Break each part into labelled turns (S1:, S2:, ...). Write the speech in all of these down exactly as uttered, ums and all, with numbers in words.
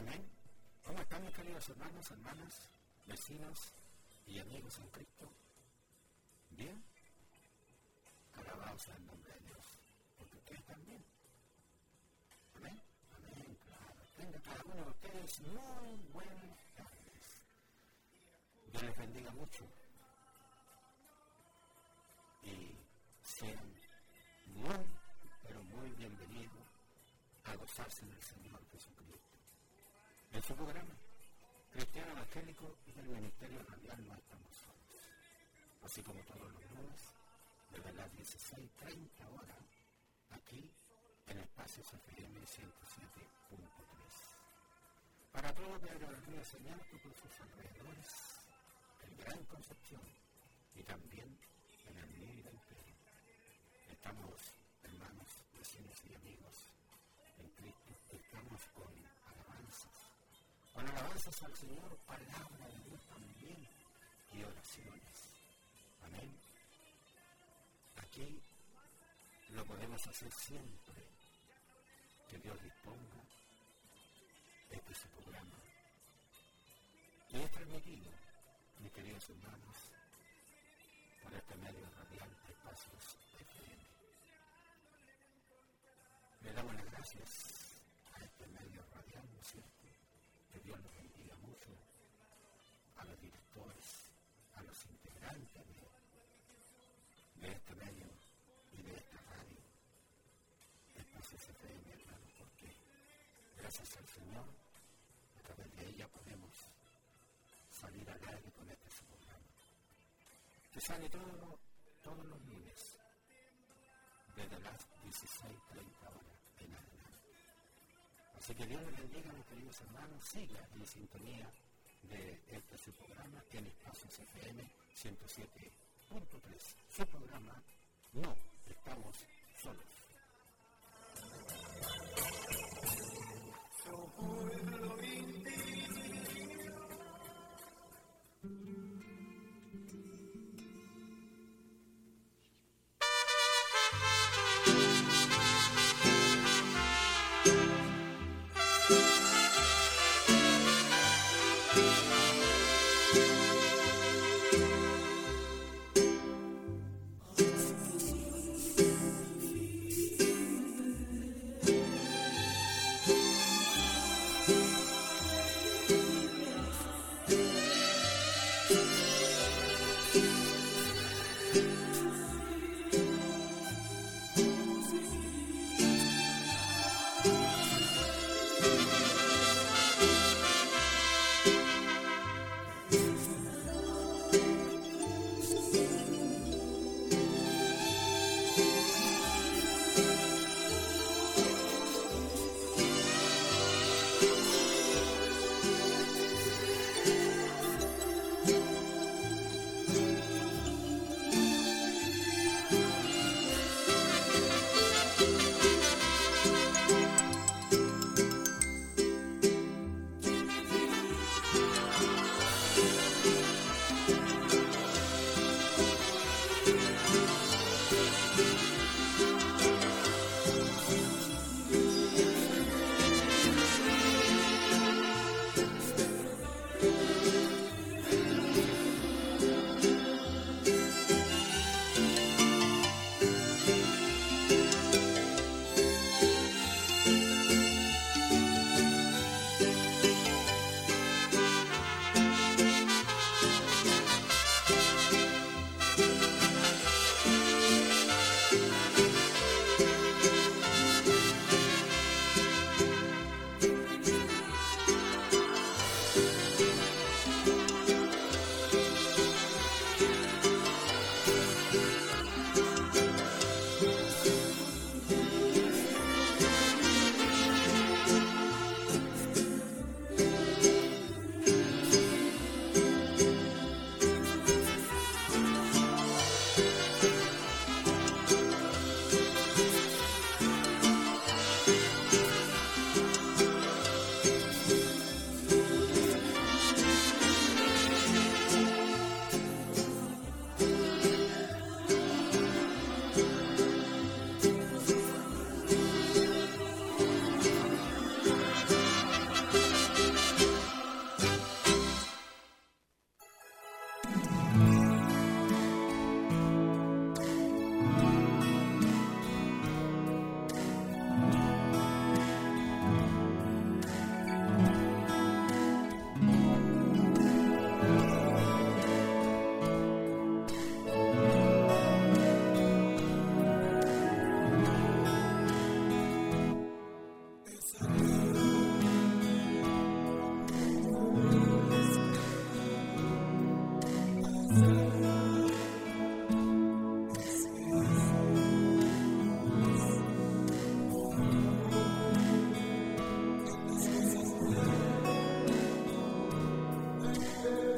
S1: Amén. ¿Cómo están mis queridos hermanos, hermanas, vecinos y amigos en Cristo? ¿Bien? Alabado sea el nombre de Dios, porque ustedes también. Amén. Amén, claro. Tenga cada uno de ustedes muy buenas tardes. Dios les bendiga mucho. Y sean muy, pero muy bienvenidos a gozarse del Señor Jesucristo. En su programa, Cristiano Evangélico y del Ministerio Radial No Estamos Solos. Así como todos los lunes, desde las dieciséis treinta horas, aquí en Espacios F M ciento siete punto tres. Para todos de Aerolínea Señal por sus alrededores, en Gran Concepción y también en el mundo entero. Estamos, hermanos, vecinos y amigos en Cristo, estamos con alabanzas. Con alabanzas al Señor, palabra de Dios también y oraciones. Amén. Aquí lo podemos hacer siempre que Dios disponga. Este es su programa. Y es transmitido, mis queridos hermanos, por este medio radial de Espacios F M. Le damos las gracias a este medio radial, ¿no es cierto? Que Dios nos bendiga mucho, a los directores, a los integrantes de, de este medio y de esta radio, Espacios F M, hermano, porque gracias al Señor, a través de ella podemos salir al aire con este su programa, que sale todo, todos los lunes, desde las dieciséis treinta horas en adelante. Así que Dios les bendiga, mis queridos hermanos, siga en sintonía de este su programa en Espacios F M ciento siete punto tres. Su programa, No Estamos Solos.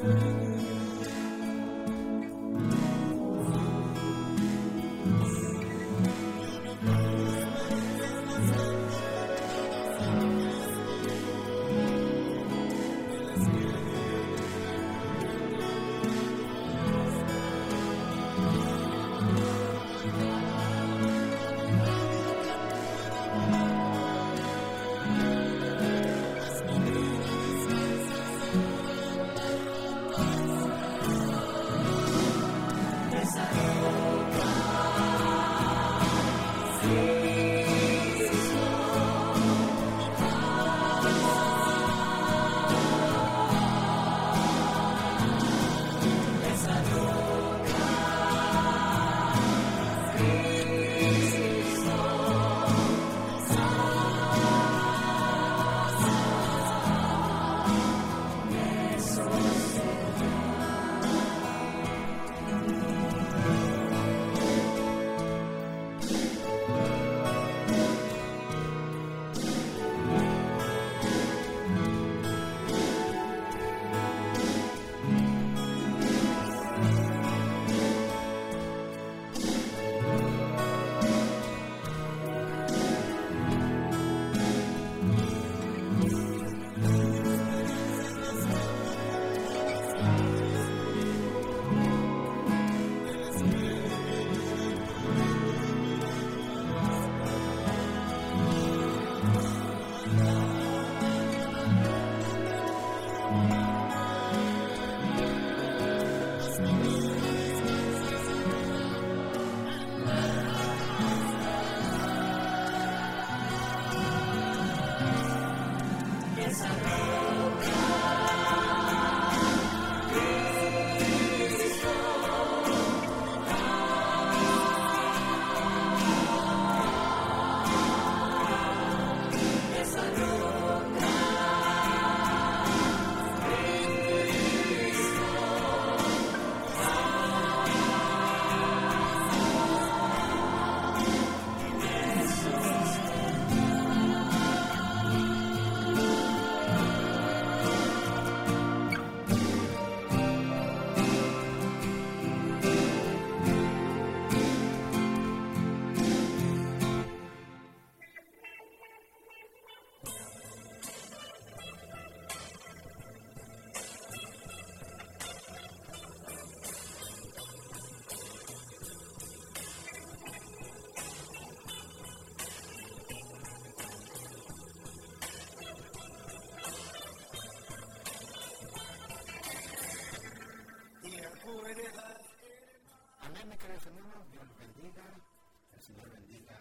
S1: Amén, mis queridos hermanos, Dios los bendiga, el Señor bendiga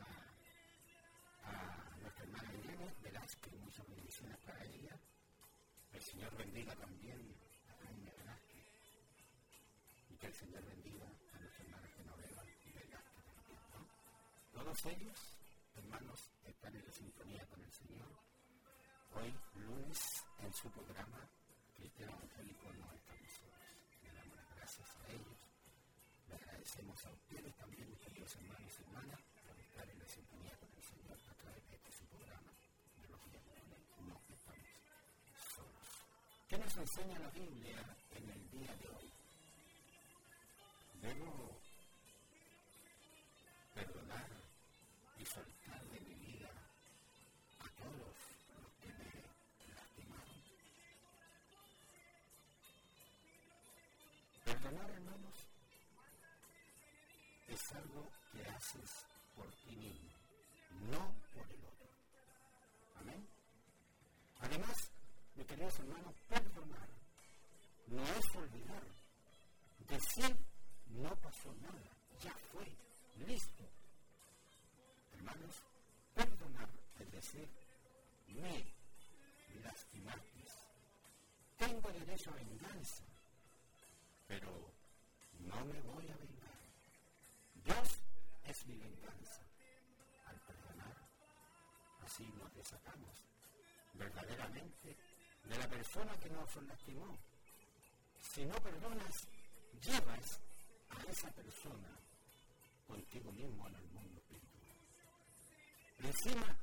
S1: a nuestra hermana Irene Velázquez, muchas bendiciones para ella. El Señor bendiga también a Jaime Velázquez y que el Señor bendiga a nuestra hermana Genoveva y Velázquez también, ¿no? Todos ellos, hermanos, están en la sintonía con el Señor. Hoy, lunes, en su programa Cristiano Evangélico No Estamos Solos. Le damos las gracias a ellos. Le agradecemos a ustedes también, mis queridos hermanos y hermanas, por estar en la sintonía con el Señor a través de este su programa de los días lunes. No estamos solos. ¿Qué nos enseña la Biblia en el día de hoy? Debo perdonar y soltar de mi vida a todos los que me lastimaron. Perdonar, hermanos, es algo que haces por ti mismo, no por el otro. Amén. Además, mis queridos hermanos, perdonar no es olvidar. Decir no pasó nada, ya fue, listo. Hermanos, perdonar es decir, me lastimaste. Tengo derecho a venganza, pero no me voy a vengar. Dios es mi venganza. Al perdonar, así nos desatamos verdaderamente de la persona que nos lastimó. Si no perdonas, llevas a esa persona contigo mismo en el mundo espiritual. Encima,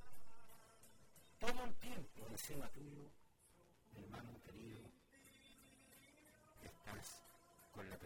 S1: todo el tiempo encima tuyo, hermano querido,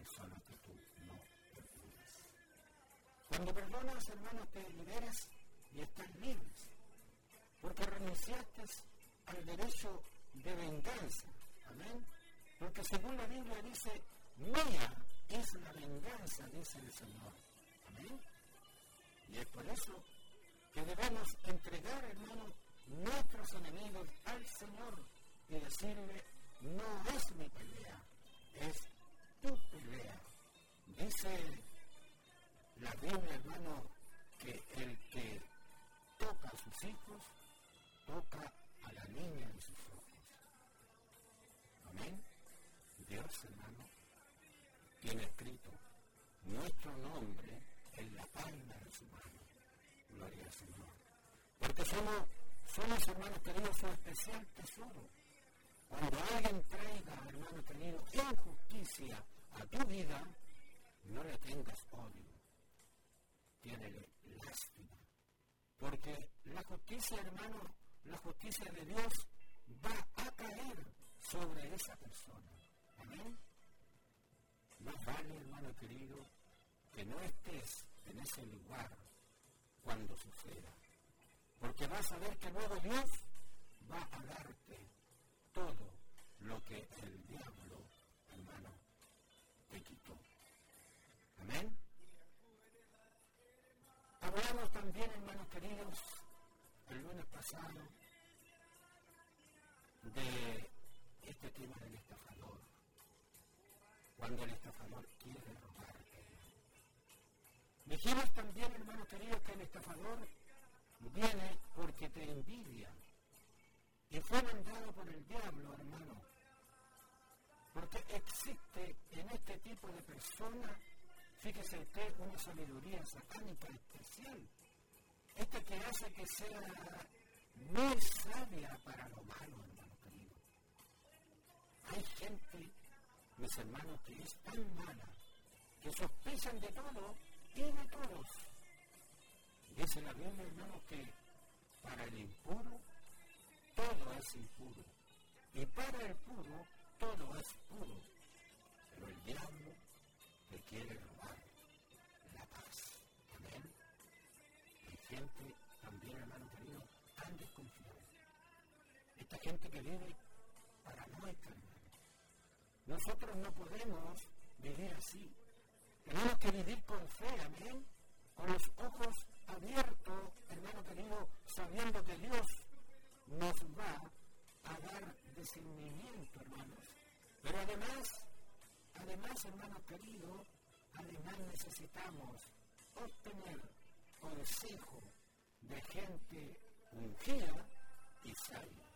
S1: persona que tú no perdonas. Cuando perdonas, hermano, te liberas y estás libres, porque renunciaste al derecho de venganza. Amén. Porque según la Biblia dice, mía es la venganza, dice el Señor. Amén. Y es por eso que debemos entregar, hermano, nuestros enemigos al Señor y decirle, no es mi pelea, es tu pelea. Dice la Biblia, hermano, que el que toca a sus hijos, toca a la niña de sus ojos. Amén. Dios, hermano, tiene escrito nuestro nombre en la palma de su mano. Gloria al Señor. Porque somos, somos, hermanos queridos, su especial tesoro. Cuando alguien traiga, hermano querido, injusticia a tu vida, no le tengas odio. Tiénele lástima. Porque la justicia, hermano, la justicia de Dios va a caer sobre esa persona. Amén. Más vale, hermano querido, que no estés en ese lugar cuando suceda. Porque vas a ver que luego Dios va a darte todo lo que el diablo, hermano, te quitó. Amén. Hablamos también, hermanos queridos, el lunes pasado, de este tema del estafador. Cuando el estafador quiere robarte. Dijimos también, hermano querido, que el estafador viene porque te envidia. Y fue mandado por el diablo, hermano. Porque existe en este tipo de personas, fíjese usted, una sabiduría satánica especial. Esta que hace que sea muy sabia para lo malo, hermano querido. Hay gente, mis hermanos, que es tan mala, que sospechan de todo y de todos. Dice la Biblia, hermano, que para el impuro todo es impuro, y para el puro todo es puro. Pero el diablo te quiere robar la paz. Amén. Hay gente también, hermano querido, tan desconfiada. Esta gente que vive paranoica, hermano. Nosotros no podemos vivir así. Tenemos que vivir con fe, amén, con los ojos abiertos, hermano querido, sabiendo que Dios nos va a dar discernimiento, hermanos. Pero además, además, hermano querido, además necesitamos obtener consejo de gente ungida y sabia.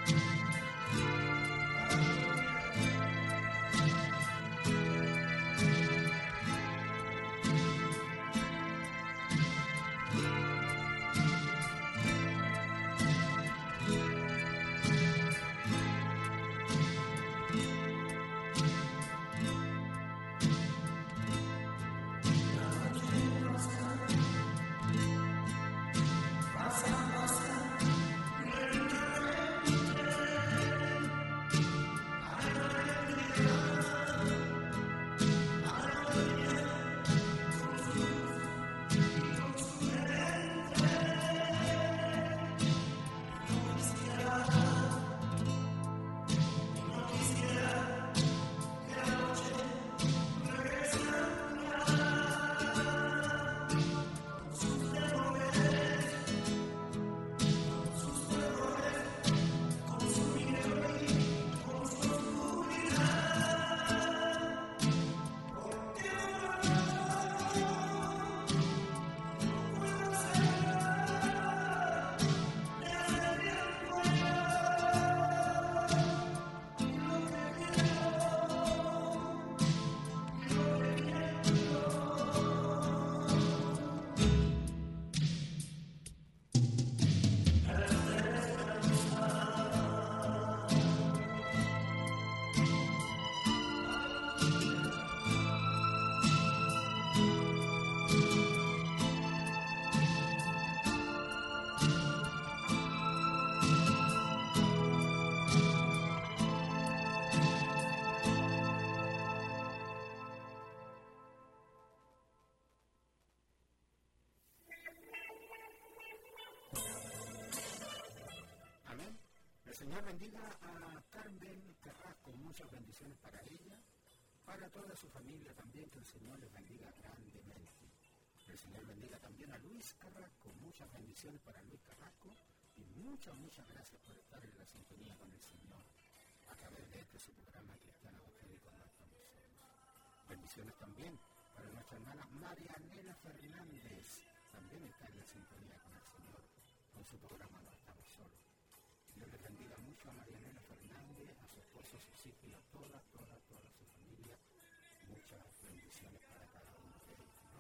S1: Señor bendiga a Carmen Carrasco, muchas bendiciones para ella, para toda su familia también, que el Señor les bendiga grandemente. El Señor bendiga también a Luis Carrasco, muchas bendiciones para Luis Carrasco y muchas, muchas gracias por estar en la sintonía con el Señor a través de este su programa Cristiano Evangélico No Estamos Solos. Bendiciones también para nuestra hermana Marianela Fernández, también está en la sintonía con el Señor con su programa No Estamos Solos. Dios les bendiga mucho a Marianela Fernández, a su esposo, a sus hijos y a toda, toda, toda su familia. Muchas bendiciones para cada uno de ellos, ¿no?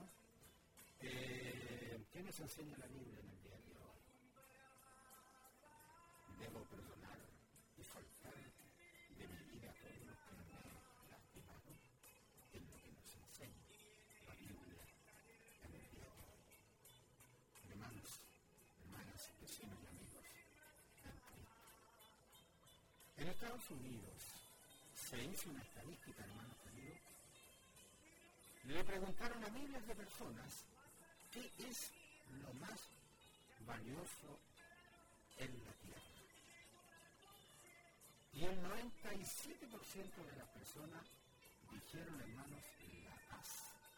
S1: Eh, ¿Qué nos enseña la Biblia en el día de hoy? Debo perdonar y soltar de mi vida a todos los que me han lastimado. Es lo que nos enseña la Biblia en el día de hoy. Hermanos, hermanas, vecinos y amigos, en Estados Unidos se hizo una estadística, hermanos queridos. Le preguntaron a miles de personas qué es lo más valioso en la tierra. Y el noventa y siete por ciento de las personas dijeron, hermanos, la paz.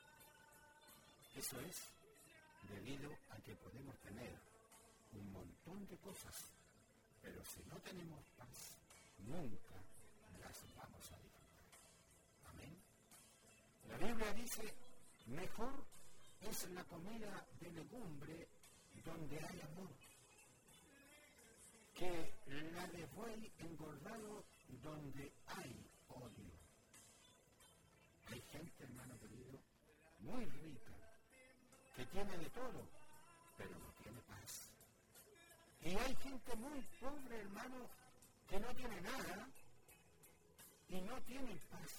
S1: Eso es debido a que podemos tener un montón de cosas, pero si no tenemos paz, nunca las vamos a disfrutar. Amén. La Biblia dice, mejor es la comida de legumbre donde hay amor, que la de buey engordado donde hay odio. Hay gente, hermano querido, muy rica, que tiene de todo, pero no tiene paz. Y hay gente muy pobre, hermano, que no tiene nada y no tiene paz.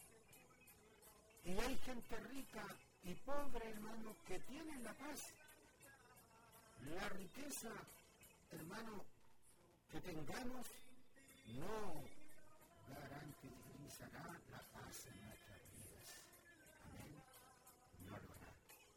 S1: Y hay gente rica y pobre, hermano, que tienen la paz. La riqueza, hermano, que tengamos no garantizará la paz en nuestras vidas. Amén. No lo hará.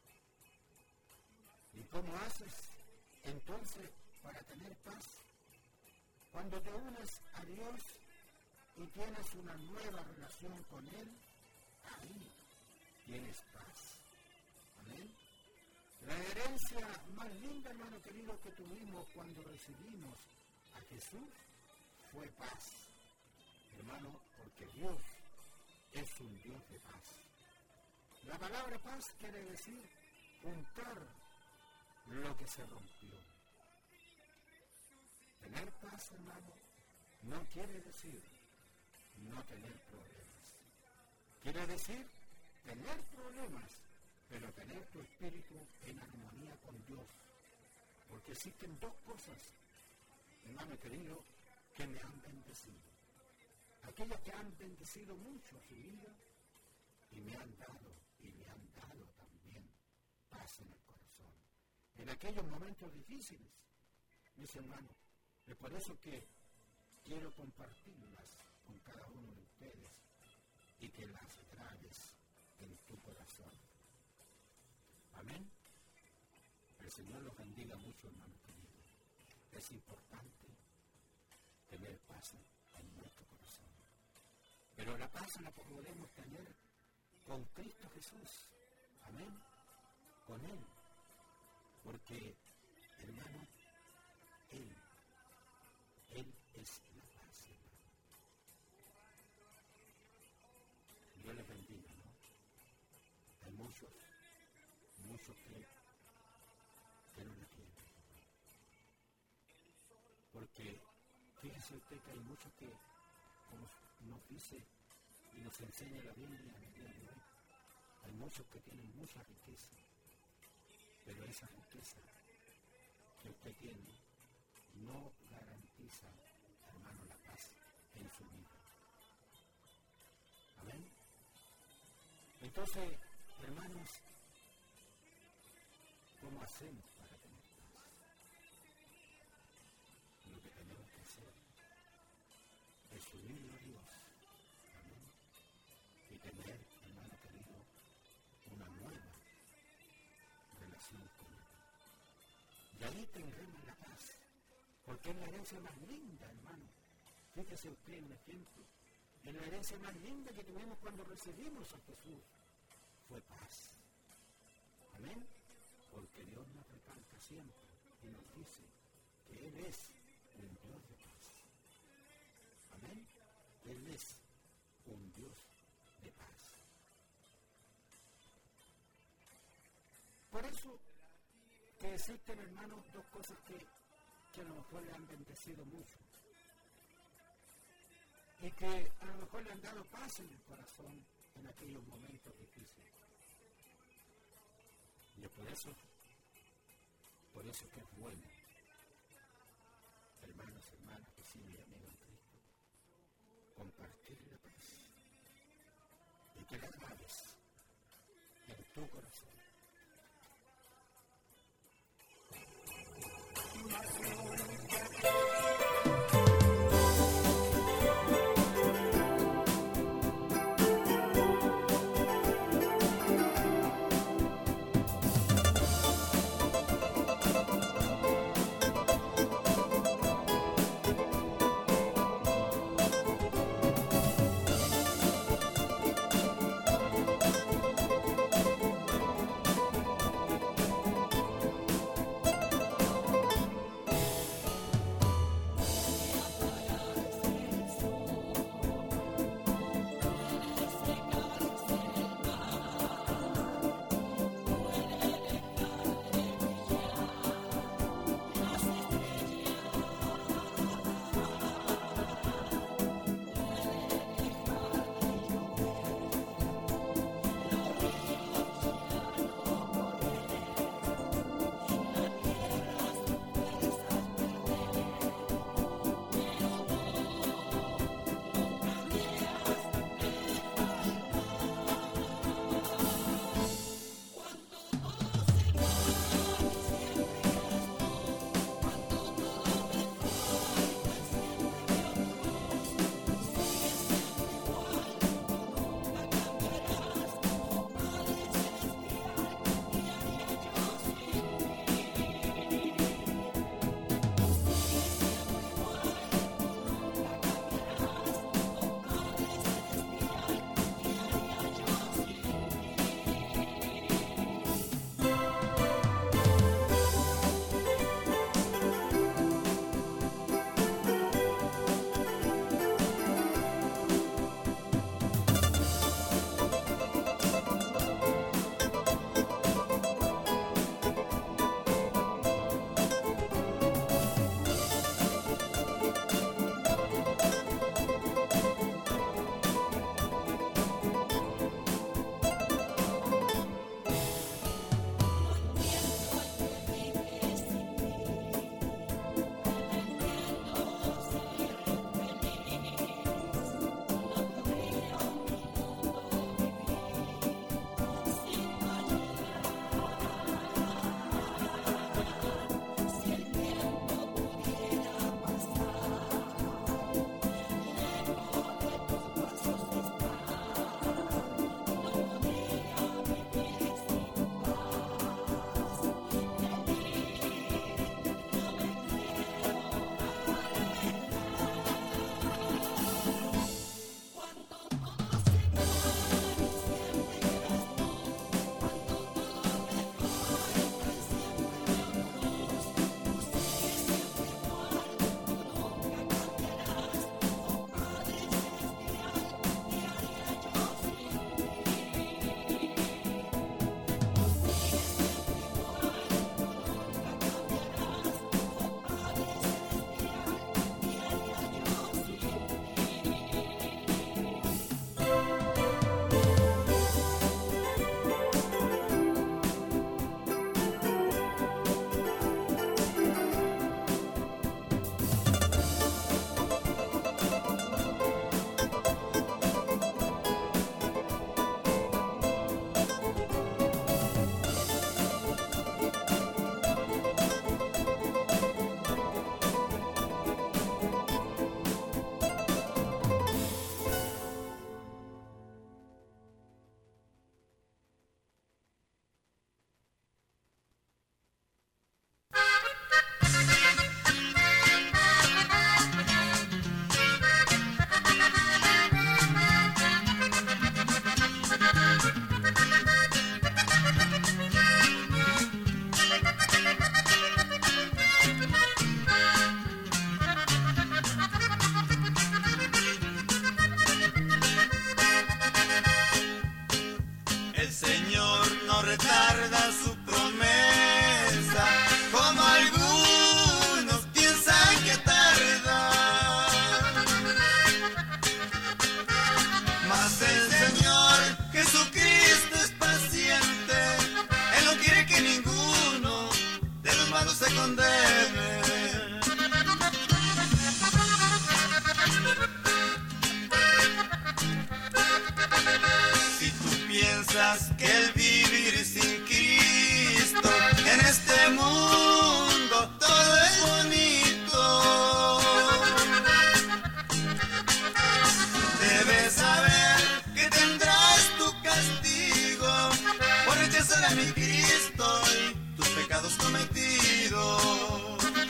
S1: ¿Y cómo haces entonces para tener paz? Cuando te unes a Dios y tienes una nueva relación con Él, ahí tienes paz. Amén. La herencia más linda, hermano querido, que tuvimos cuando recibimos a Jesús fue paz. Hermano, porque Dios es un Dios de paz. La palabra paz quiere decir juntar lo que se rompió. Tener paz, hermano, no quiere decir no tener problemas. Quiere decir tener problemas, pero tener tu espíritu en armonía con Dios. Porque existen dos cosas, hermano querido, que me han bendecido. Aquellas que han bendecido mucho su vida y me han dado, y me han dado también paz en el corazón. En aquellos momentos difíciles, mis hermanos, es por eso que quiero compartirlas con cada uno de ustedes y que las grabes en tu corazón. Amén. El Señor los bendiga mucho, hermano querido. Es importante tener paz en nuestro corazón. Pero la paz la podemos tener con Cristo Jesús. Amén. Con Él. Porque, hermano, Él, Él es la paz, hermano. Dios les bendiga, ¿no? Hay muchos, muchos que, que no la quieren. Porque, fíjese usted que hay muchos que, como nos dice y nos enseña la Biblia en el día de hoy, hay muchos que tienen mucha riqueza, pero esa riqueza que usted tiene no garantiza, hermano, la paz en su vida. Amén. Entonces, hermanos, ¿cómo hacemos para tener paz? Lo que tenemos que hacer es subirlo a Dios. Amén. Y tener, hermano querido, una nueva relación con Él. Y ahí tendremos la paz. Porque es la herencia más linda, hermano. Fíjese usted en el ejemplo. En la herencia más linda que tuvimos cuando recibimos a Jesús fue paz. Amén. Porque Dios nos recalca siempre y nos dice que Él es un Dios de paz. Amén. Él es un Dios de paz. Por eso que existen, hermanos, dos cosas que, que a lo mejor le han bendecido mucho y que a lo mejor le han dado paz en el corazón en aquellos momentos difíciles. Y por eso, por eso que es bueno, hermanos, hermanas, que sí mi amigo en Cristo, compartir la paz y que la grabes en tu corazón.
S2: Si tú piensas que el vivir sin Cristo en este mundo todo es bonito, debes saber que tendrás tu castigo por rechazar a mi Cristo y tus pecados cometidos.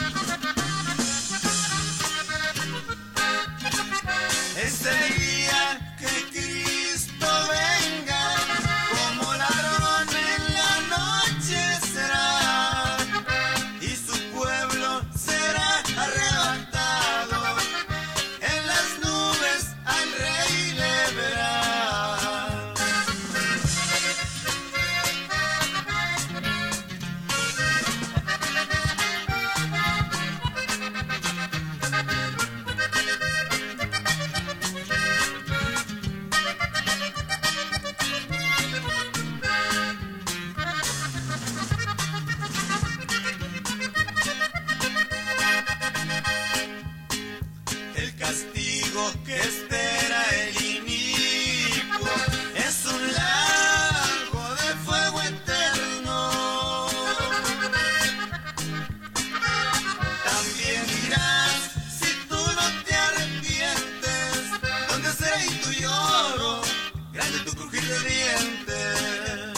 S2: Ese día que Cristo venga, como ladrón en la noche será, y su pueblo será arrebatado, en las nubes al Rey le verá. El castigo que espera el inicuo es un lago de fuego eterno. También dirás, si tú no te arrepientes, ¿dónde será ahí tu lloro, grande tu crujir de dientes?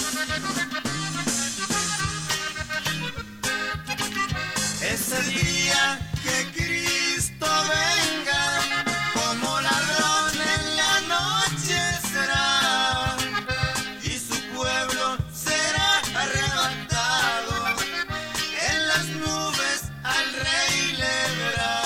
S2: Ese día que Cristo venga, como ladrón en la noche será, y su pueblo será arrebatado, en las nubes al Rey le verá.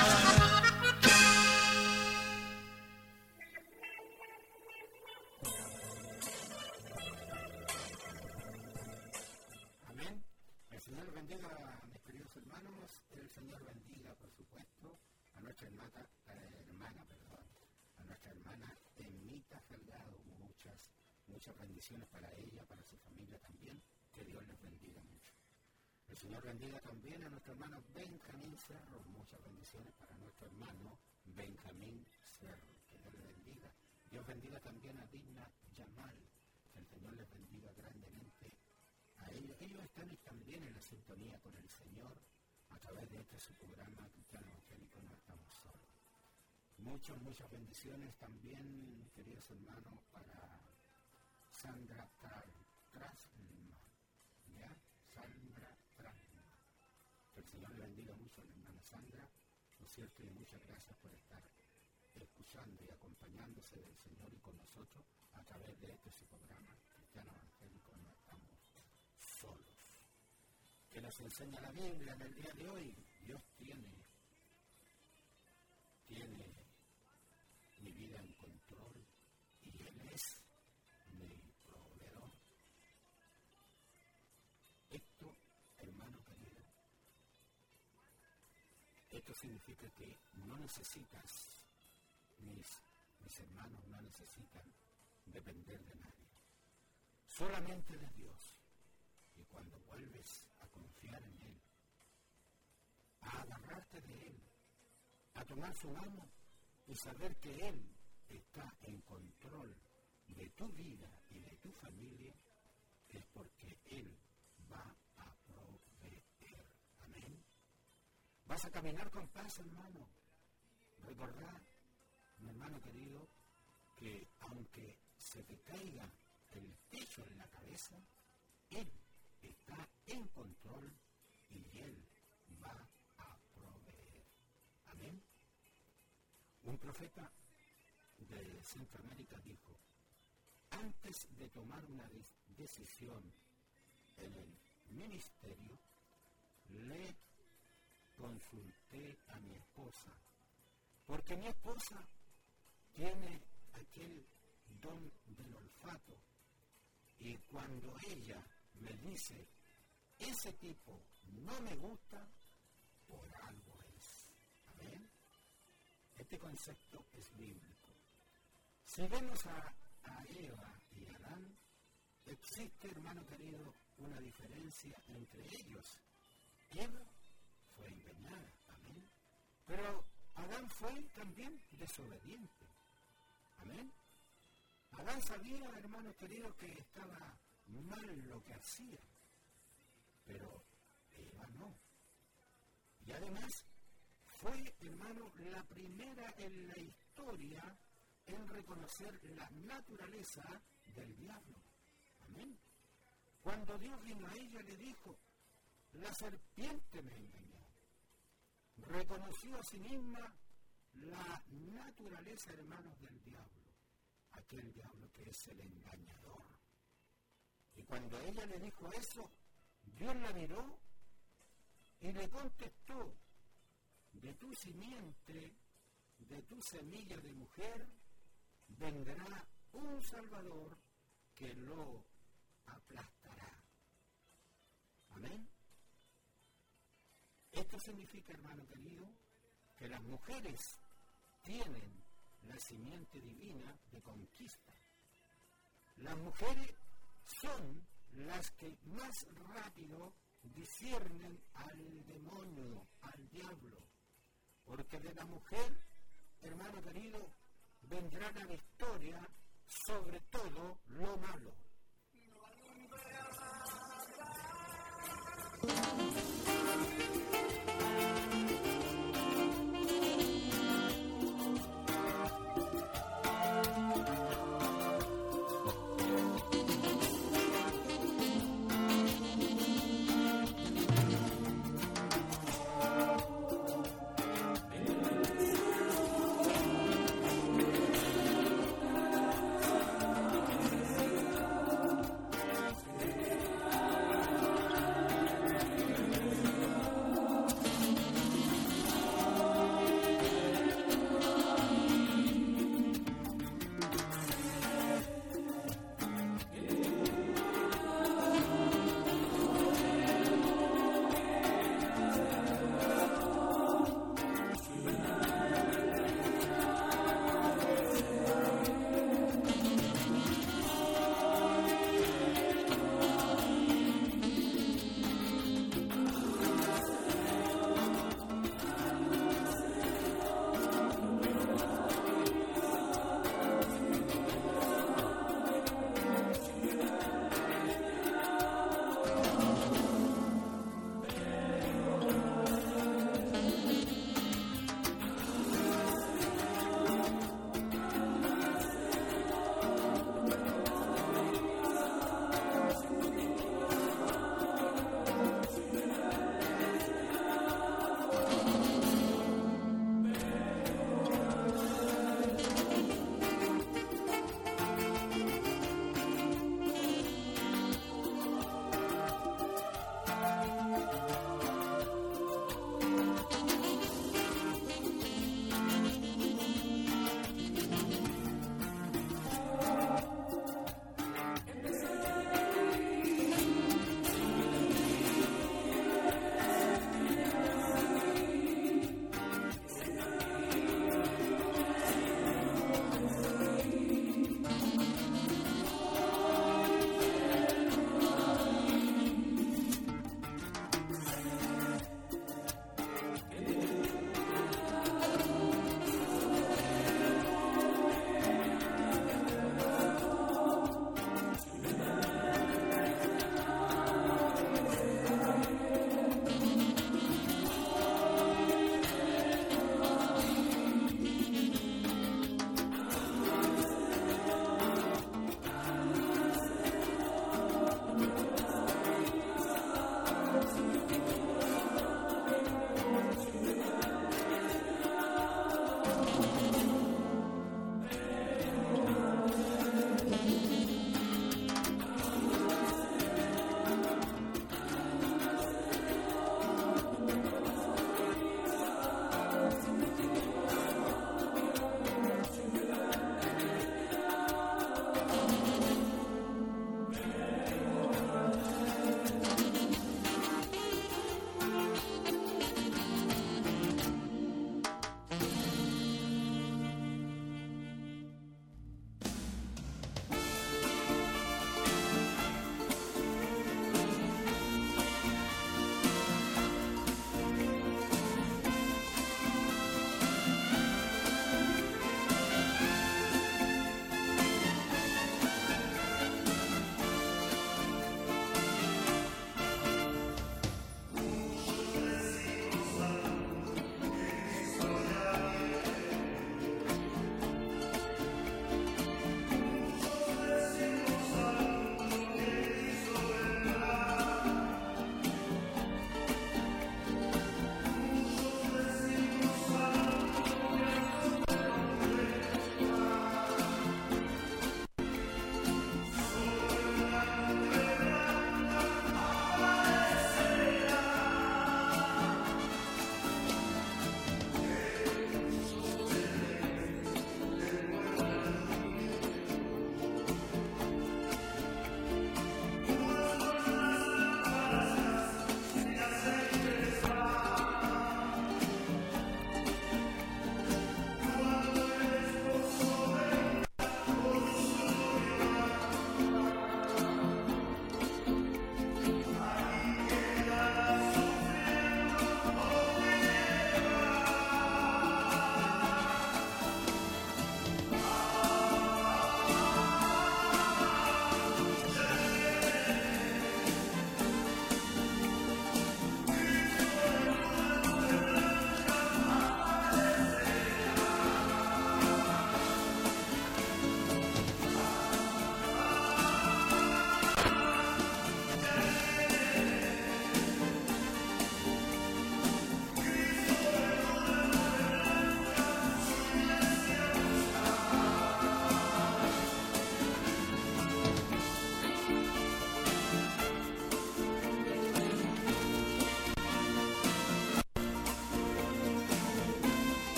S1: Amén. El Señor bendiga a mis queridos hermanos. El Señor bendiga, por supuesto, a nuestra hermana, eh, hermana, perdón, a nuestra hermana Emita Salgado. Muchas, muchas bendiciones para ella, para su familia también. Que Dios les bendiga mucho. El Señor bendiga también a nuestro hermano Benjamín Cerro. Muchas bendiciones para nuestro hermano Benjamín Cerro. Que Dios les bendiga. Dios bendiga también a Digna Yamal. Que el Señor les bendiga grandemente a ellos. Ellos están también en la sintonía con el Señor a través de este su programa Cristiano Evangélico No Estamos Solos. Muchas, muchas bendiciones también, queridos hermanos, para Sandra Trasma. ¿Ya? Sandra Trasma. Que el Señor le bendiga mucho a la hermana Sandra, ¿no es cierto? Y muchas gracias por estar escuchando y acompañándose del Señor y con nosotros a través de este su programa Cristiano Evangélico No Estamos Solos. Que nos enseña la Biblia en el día de hoy. Dios tiene, tiene mi vida en control y Él es mi proveedor. Esto, hermano querido, esto significa que no necesitas, mis, mis hermanos no necesitan depender de nadie, solamente de Dios. Y cuando vuelves a confiar en Él, a agarrarte de Él, a tomar su mano y saber que Él está en control de tu vida y de tu familia, es porque Él va a proveer. Amén. Vas a caminar con paz, hermano. Recordad, mi hermano querido, que aunque se te caiga el techo en la cabeza, Él está en control y Él va a proveer. Amén. Un profeta de Centroamérica dijo, antes de tomar una decisión en el ministerio, le consulté a mi esposa, porque mi esposa tiene aquel don del olfato, y cuando ella me dice, ese tipo no me gusta, por algo es. Amén. Este concepto es bíblico. Si vemos a, a Eva y a Adán, existe, hermano querido, una diferencia entre ellos. Eva fue engañada, amén. Pero Adán fue también desobediente. Amén. Adán sabía, hermanos queridos, que estaba mal lo que hacía, pero Eva no. Y además fue, hermano, la primera en la historia en reconocer la naturaleza del diablo. Amén. Cuando Dios vino a ella, le dijo: la serpiente me engañó. Reconoció a sí misma la naturaleza, hermanos, del diablo. Aquel diablo que es el engañador. Y cuando ella le dijo eso, Dios la miró y le contestó: de tu simiente, de tu semilla de mujer, vendrá un Salvador que lo aplastará. Amén. Esto significa, hermano querido, que las mujeres tienen la simiente divina de conquista. Las mujeres son las que más rápido disciernen al demonio, al diablo, porque de la mujer, hermano querido, vendrá la victoria sobre todo lo malo.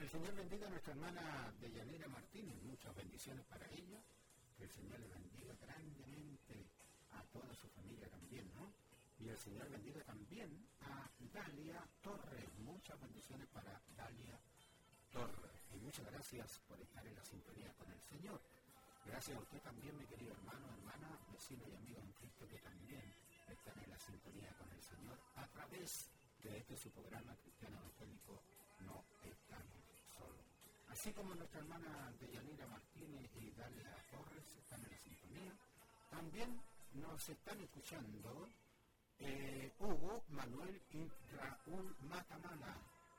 S1: el Señor bendiga a nuestra hermana Deyanira Martínez, muchas bendiciones para ella, que el Señor le bendiga grandemente a toda su familia también, ¿no? Y el Señor bendiga también a Dalia Torres, muchas bendiciones para Dalia Torres. Y muchas gracias por estar en la sintonía con el Señor. Gracias a usted también, mi querido hermano, hermana, vecino y amigo en Cristo, que también están en la sintonía con el Señor a través de este su programa Cristiano Evangélico No Estamos Solos. Así como nuestra hermana Deyanira Martínez y Dalia Torres están en la sintonía, también nos están escuchando eh, Hugo, Manuel y Raúl Matamala.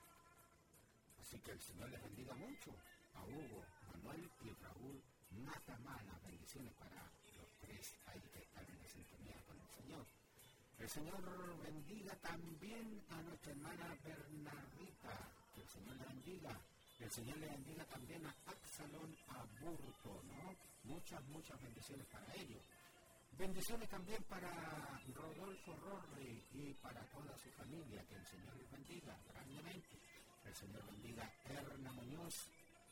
S1: Así que el Señor les bendiga mucho a Hugo, Manuel y Raúl Matamala. Bendiciones para los tres ahí que están en la sintonía con el Señor. El Señor bendiga también a nuestra hermana Bernardita. Que el Señor le bendiga. El Señor le bendiga también a Axalón Aburto, ¿no? Muchas, muchas bendiciones para ellos. Bendiciones también para Rodolfo Rorri y para toda su familia. Que el Señor les bendiga grandemente. El Señor bendiga a Erna Muñoz,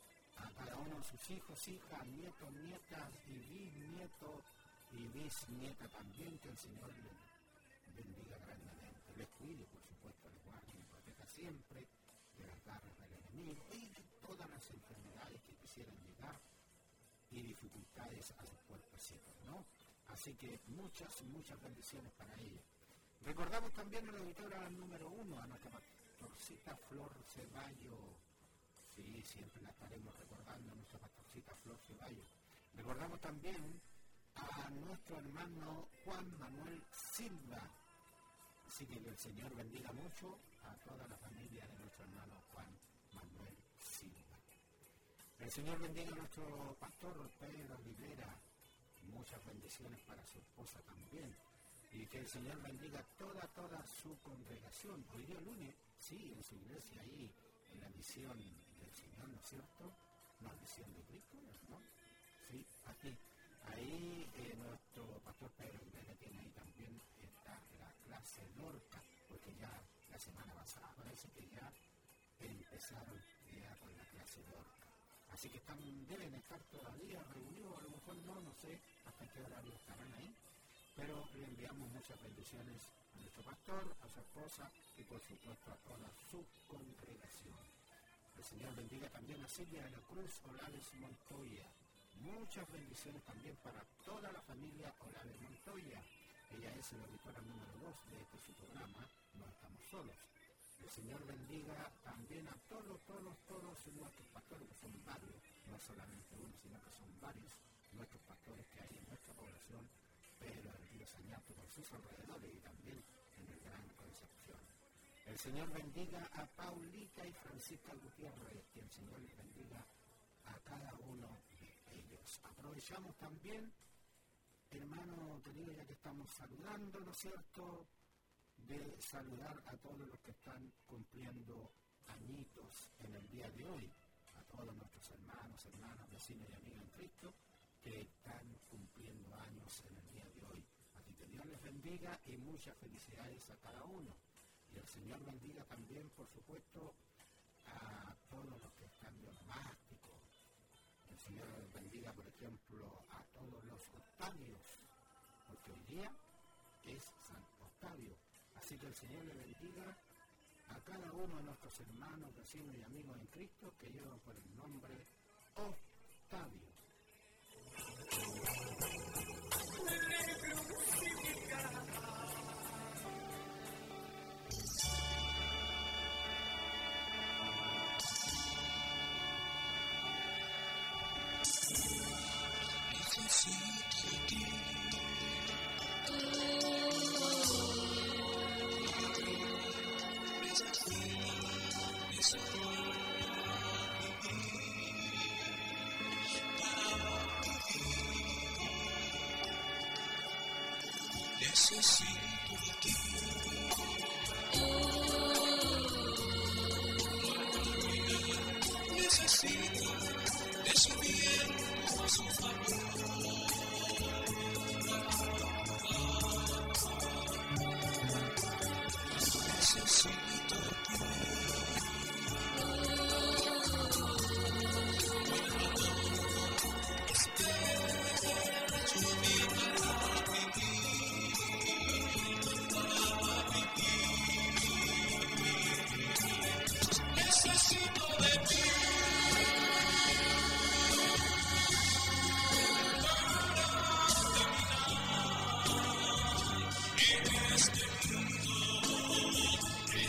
S1: a cada uno de sus hijos, hijas, nietos, nietas y bisnietos y bisnieta también. Que el Señor les bendiga grandemente. Les cuide, por supuesto, les guarde y proteja siempre de las garras del enemigo y de todas las enfermedades que quisieran llegar y dificultades a sus cuerpecitos, ¿no? Así que muchas, muchas bendiciones para ellos. Recordamos también a la editora número uno, a nuestra pastorcita Flor Ceballos. Sí, siempre la estaremos recordando, a nuestra pastorcita Flor Ceballos. Recordamos también a nuestro hermano Juan Manuel Silva. Así que el Señor bendiga mucho a toda la familia de nuestro hermano Juan Manuel Silva. El Señor bendiga a nuestro pastor Pedro Rivera. Muchas bendiciones para su esposa también. Y que el Señor bendiga toda, toda su congregación. Hoy día lunes, sí, en su iglesia ahí, en la misión del Señor, ¿no es cierto? No, misión de Cristo, ¿no? Sí, aquí. Ahí eh, nuestro pastor Pedro Rivera tiene ahí también está la clase Lorca, porque ya la semana pasada parece que ya empezaron ya con la clase Lorca. Así que están, deben estar todavía reunidos, a lo mejor no, no sé hasta qué horario estarán ahí, pero le enviamos muchas bendiciones a nuestro pastor, a su esposa y por supuesto a toda su congregación. El Señor bendiga también a Silvia de la Cruz Olaves Montoya. Muchas bendiciones también para toda la familia Olaves Montoya. Ella es la editora número dos de este su programa, No Estamos Solos. El Señor bendiga también a todos, todos, todos nuestros pastores, que son varios, no solamente uno, sino que son varios nuestros pastores que hay en nuestra población, pero el Río Sañato por sus alrededores y también en el Gran Concepción. El Señor bendiga a Paulita y Francisca Gutiérrez, que el Señor les bendiga a cada uno de ellos. Aprovechamos también, hermano querido, ya que estamos saludando, ¿no es cierto?, de saludar a todos los que están cumpliendo añitos en el día de hoy, a todos nuestros hermanos, hermanas, vecinos y amigos en Cristo que están cumpliendo años en el día de hoy. Así que Dios les bendiga y muchas felicidades a cada uno. Y el Señor bendiga también, por supuesto, a todos los que están diagmáticos. El Señor bendiga, por ejemplo, a todos los Octavios, porque hoy día es San Octavio. Así que el Señor le bendiga a cada uno de nuestros hermanos, vecinos y amigos en Cristo que llevan por el nombre Octavio.
S2: Necesito de ti. Necesito de su viento, su favor. Necesito de ti.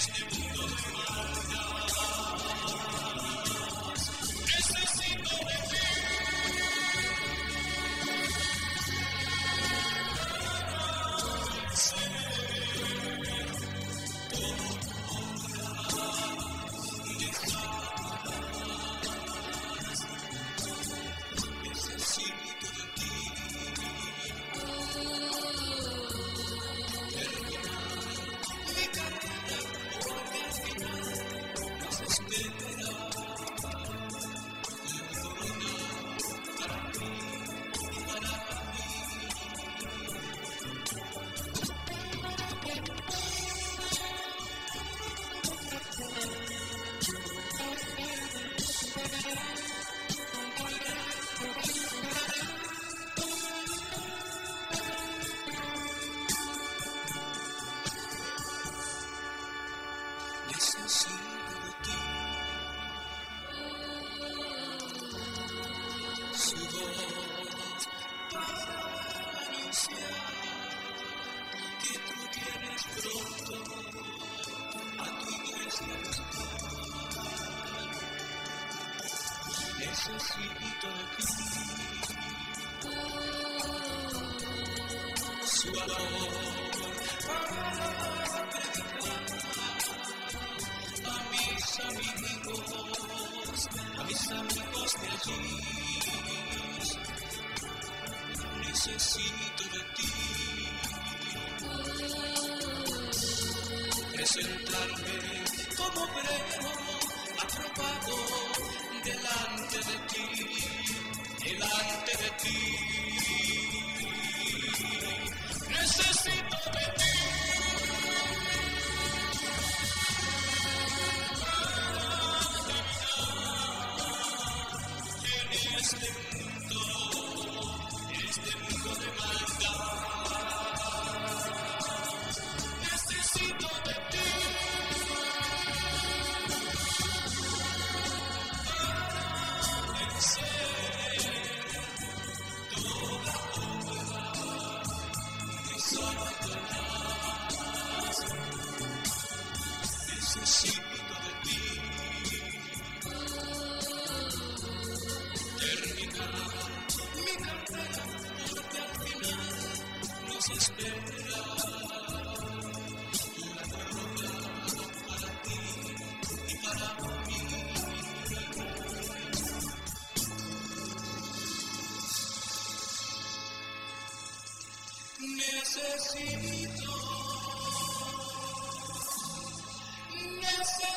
S3: Necesito de ti, presentarme como obrero atrapado delante de ti, delante de ti. Necesito de ti. En este mundo, este mundo de maldad, necesito de ti. Para vencer toda obra de Satanás. Necesito de ti. Terminar mi carrera, porque al final nos espera la gloria para ti y para mí. Necesito, necesito.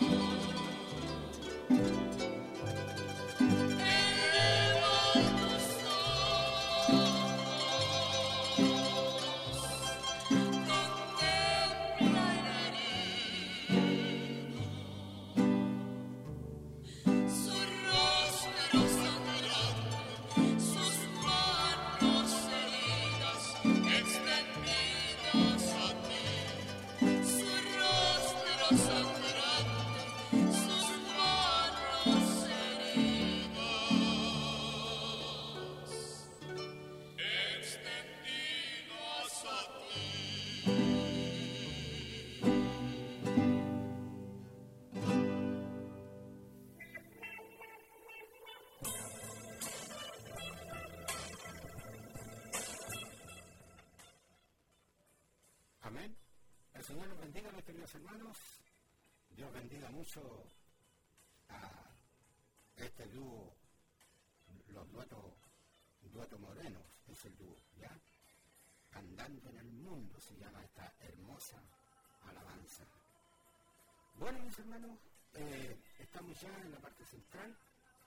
S1: Amén. El Señor los bendiga, mis queridos hermanos. Dios bendiga mucho a este dúo, los duetos, duetos morenos, es el dúo, ¿ya? Andando en el mundo se llama esta hermosa alabanza. Bueno, mis hermanos, eh, estamos ya en la parte central,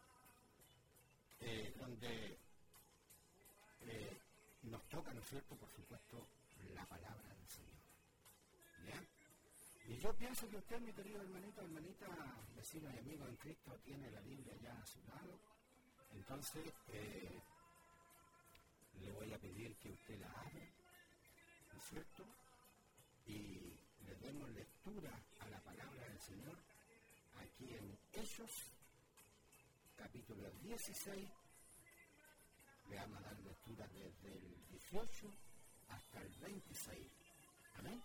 S1: eh, donde eh, nos toca, ¿no es cierto?, por supuesto, la palabra del Señor. ¿Ya? Y yo pienso que usted, mi querido hermanito, hermanita, vecino y amigo en Cristo, tiene la Biblia ya a su lado. Entonces, eh, le voy a pedir que usted la abra, ¿no es cierto? Y le demos lectura a la palabra del Señor aquí en Hechos, capítulo dieciséis. Le vamos a dar lectura desde el dieciocho hasta el veintiséis. Amén.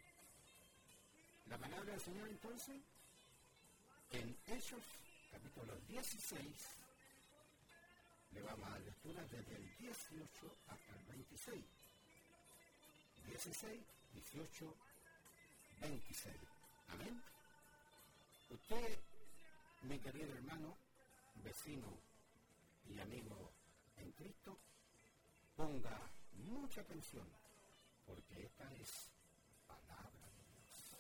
S1: La palabra del Señor, entonces, en Hechos, capítulo dieciséis, le vamos a dar lectura desde el dieciocho hasta el veintiséis. dieciséis, dieciocho, veintiséis. Amén. Usted, mi querido hermano, vecino y amigo en Cristo, ponga mucha atención, porque esta es palabra de Dios.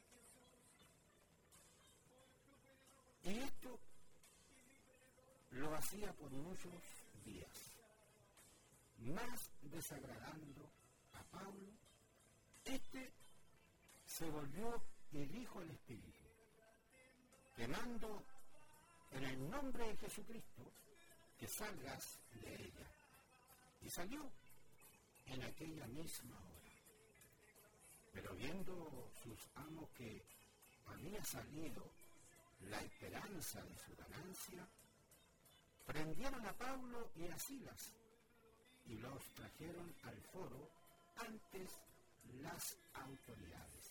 S1: Y esto lo hacía por muchos días, más desagradando a Pablo. Este se volvió y dijo al Espíritu: quemando en el nombre de Jesucristo, que salgas de ella. Y salió en aquella misma hora. Pero viendo sus amos que había salido la esperanza de su ganancia, prendieron a Pablo y a Silas y los trajeron al foro antes las autoridades.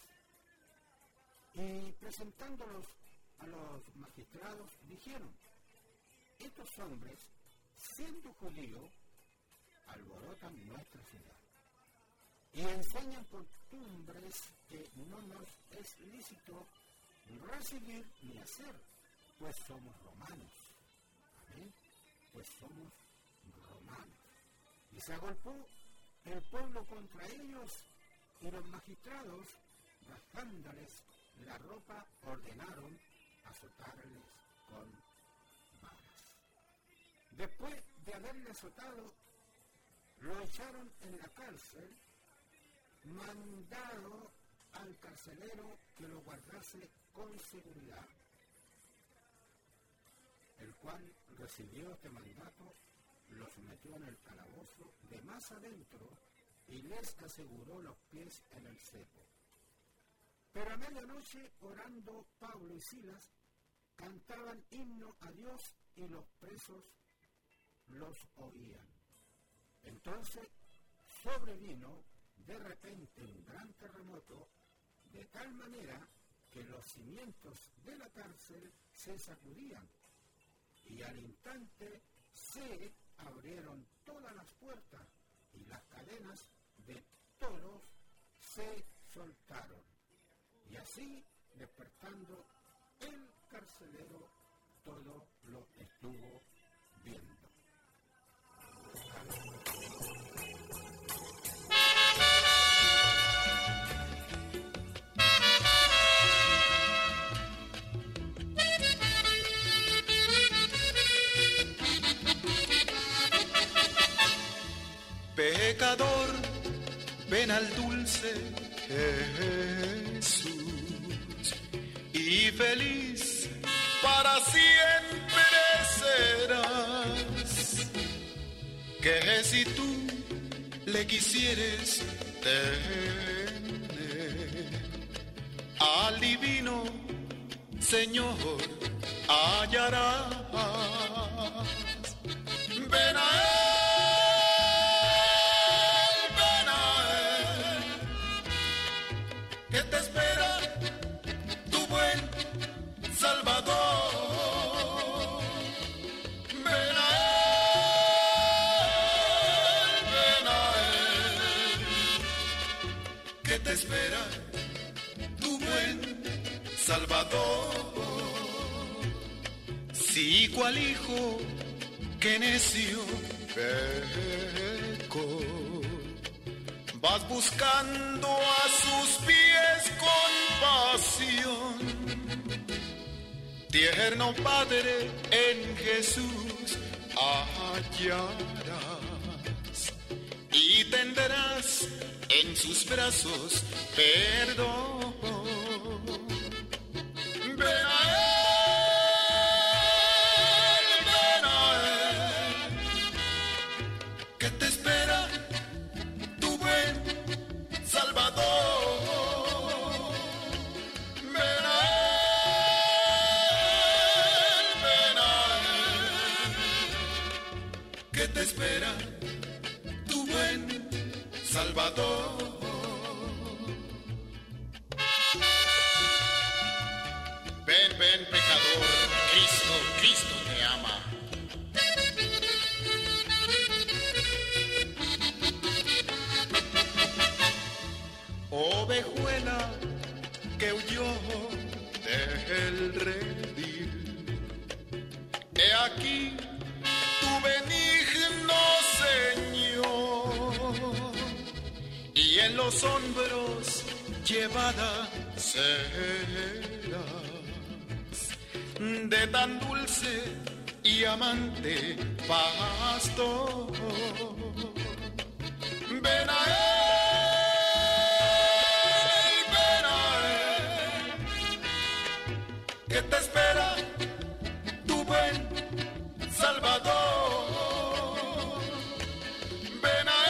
S1: Y presentándolos a los magistrados, dijeron: estos hombres, siendo judíos, alborotan nuestra ciudad y enseñan costumbres que no nos es lícito recibir ni hacer, pues somos romanos. Amén. Pues somos romanos. Y se agolpó el pueblo contra ellos, y los magistrados, rasgándoles la ropa, ordenaron azotarles con varas. Después de haberle azotado, lo echaron en la cárcel, mandado al carcelero que lo guardase con seguridad, el cual recibió este mandato, los metió en el calabozo de más adentro y les aseguró los pies en el cepo. Pero a medianoche, orando, Pablo y Silas cantaban himno a Dios y los presos los oían. Entonces sobrevino de repente un gran terremoto, de tal manera que los cimientos de la cárcel se sacudían, y al instante se abrieron todas las puertas y las cadenas de todos se soltaron. Y así, despertando, el carcelero todo lo estuvo viendo.
S4: pecador, ven al dulce Jesús y feliz para siempre serás. Que si tú le quisieres tener al divino Señor hallarás. Ven a Él, ven a Él, que te espera tu buen Salvador. Ven a Él, ven a Él, que te espera tu buen Salvador. Si cual hijo que necio peco, vas buscando a sus pies compasión. Tierno Padre en Jesús hallarás y tendrás en sus brazos perdón. Ven a Él, ven a Él, que te espera tu buen Salvador. Ven a Él, ven a Él, que te espera tu buen Salvador. Ven, ven, pecador, Cristo, Cristo te ama. Ovejuela que huyó del redil, he aquí tu benigno Señor, y en los hombros llevada serás de tan dulce y amante pastor. Ven a Él, ven a Él, que te espera tu buen Salvador. Ven a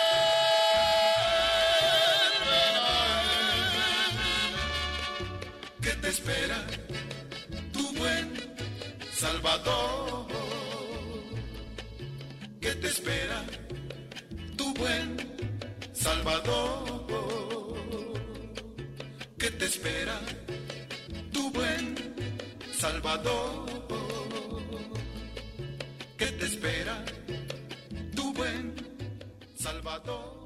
S4: Él, ven a Él, que te espera tu buen Salvador, que te espera tu buen Salvador, que te espera tu buen Salvador, que te espera tu buen Salvador.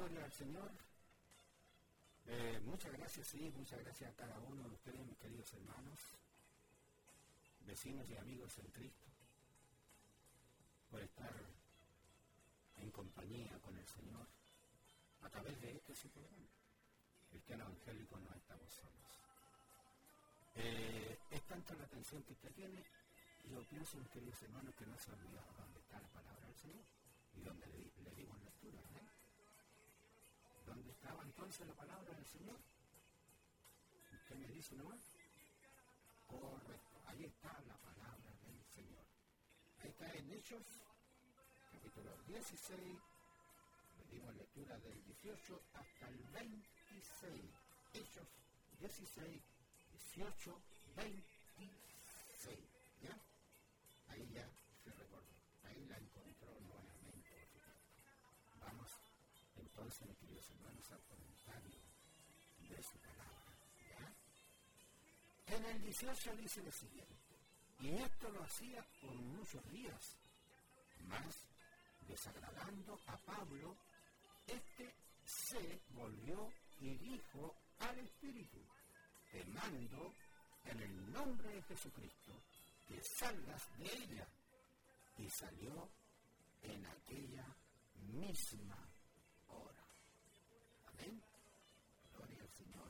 S1: gloria al Señor. Eh, muchas gracias, sí, muchas gracias a cada uno de ustedes, mis queridos hermanos, vecinos y amigos en Cristo, por estar en compañía con el Señor a través de este su programa. Cristiano Evangélico, no estamos solos. Eh, es tanta la atención que usted tiene, yo pienso, mis queridos hermanos, que no se ha olvidado dónde está la palabra del Señor y dónde le, le dimos lectura, ¿eh? ¿Dónde estaba entonces la palabra del Señor? ¿Usted me dice nomás? Correcto, ahí está la palabra del Señor. Ahí está en Hechos, capítulo dieciséis, le dimos lectura del dieciocho hasta el veintiséis. Hechos dieciséis, dieciocho, veintiséis. ¿Ya? Ahí ya se recordó. Ahí la encontró nuevamente, por supuesto. Vamos entonces, mis queridos hermanos, al comentario de su palabra. ¿Ya? En el dieciocho dice lo siguiente: y esto lo hacía por muchos días, mas desagradando a Pablo, este se volvió y dijo al Espíritu: te mando en el nombre de Jesucristo que salgas de ella. Y salió en aquella misma hora. Amén. Gloria al Señor.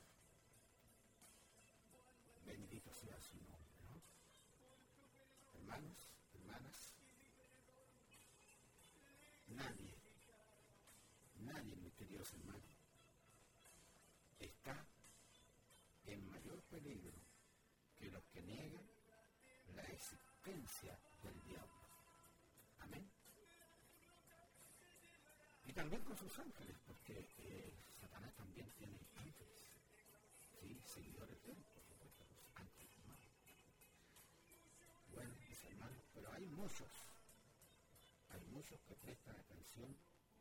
S1: Bendito sea su nombre, ¿no? Hermanos, hermanas, nadie, nadie, mis queridos hermanos, está en mayor peligro que los que niegan la existencia del diablo. Amén. Y también con sus ángeles, porque eh, Satanás también tiene ángeles, sí, seguidores de él, por supuesto, los ángeles, ¿no? Bueno, mis hermanos, pero hay muchos, hay muchos que prestan atención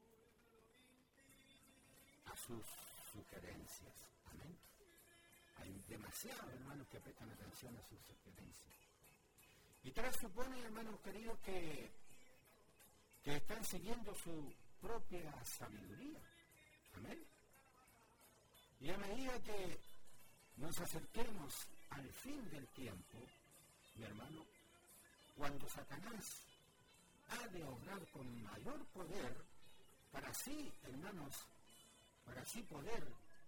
S1: a sus sugerencias. Amén. Hay demasiados hermanos que prestan atención a sus sugerencias. Y tal supone, hermanos queridos, que, que están siguiendo su propia sabiduría. Amén. Y a medida que nos acerquemos al fin del tiempo, mi hermano, cuando Satanás ha de obrar con mayor poder, para así, hermanos, para así poder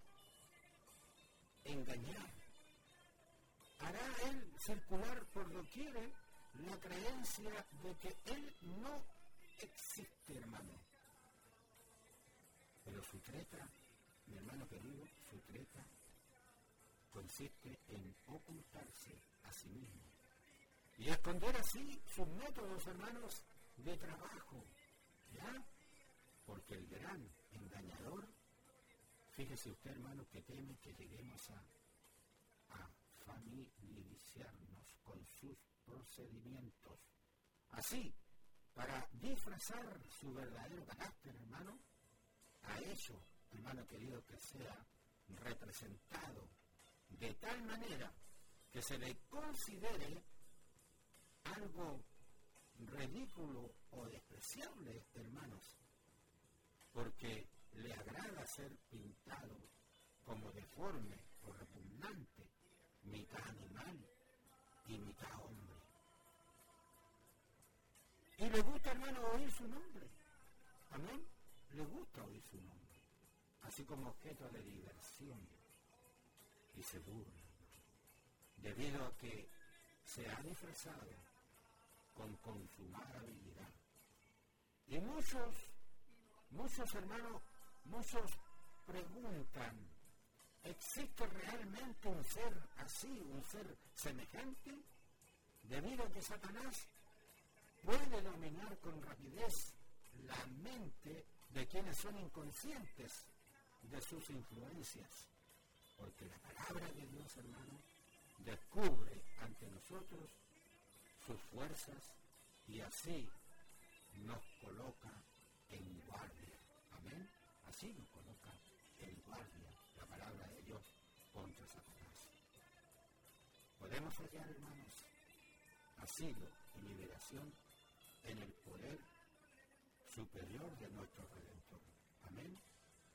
S1: engañar, hará él circular por doquier la creencia de que él no existe, hermano. Pero su treta, mi hermano querido, su treta consiste en ocultarse a sí mismo y esconder así sus métodos, hermanos, de trabajo, ¿ya? Porque el gran engañador, fíjese usted, hermano, que teme que lleguemos a, a familiarizarnos con sus procedimientos. Así, para disfrazar su verdadero carácter, hermano, a eso, hermano querido, que sea representado de tal manera que se le considere algo ridículo o despreciable, hermanos, porque le agrada ser pintado como deforme o repugnante, mitad animal y mitad hombre. Y le gusta, hermano, oír su nombre. Amén. Le gusta oír su nombre, así como objeto de diversión, y se burla, debido a que se ha disfrazado con consumada habilidad. Y muchos, muchos hermanos, muchos preguntan: ¿existe realmente un ser así, un ser semejante? Debido a que Satanás puede dominar con rapidez la mente de quienes son inconscientes de sus influencias. Porque la palabra de Dios, hermano, descubre ante nosotros sus fuerzas y así nos coloca en guardia. Amén. Así nos coloca en guardia la palabra de Dios contra Satanás. Podemos hallar, hermanos, asilo y liberación en el poder superior de nuestro Redentor. Amén.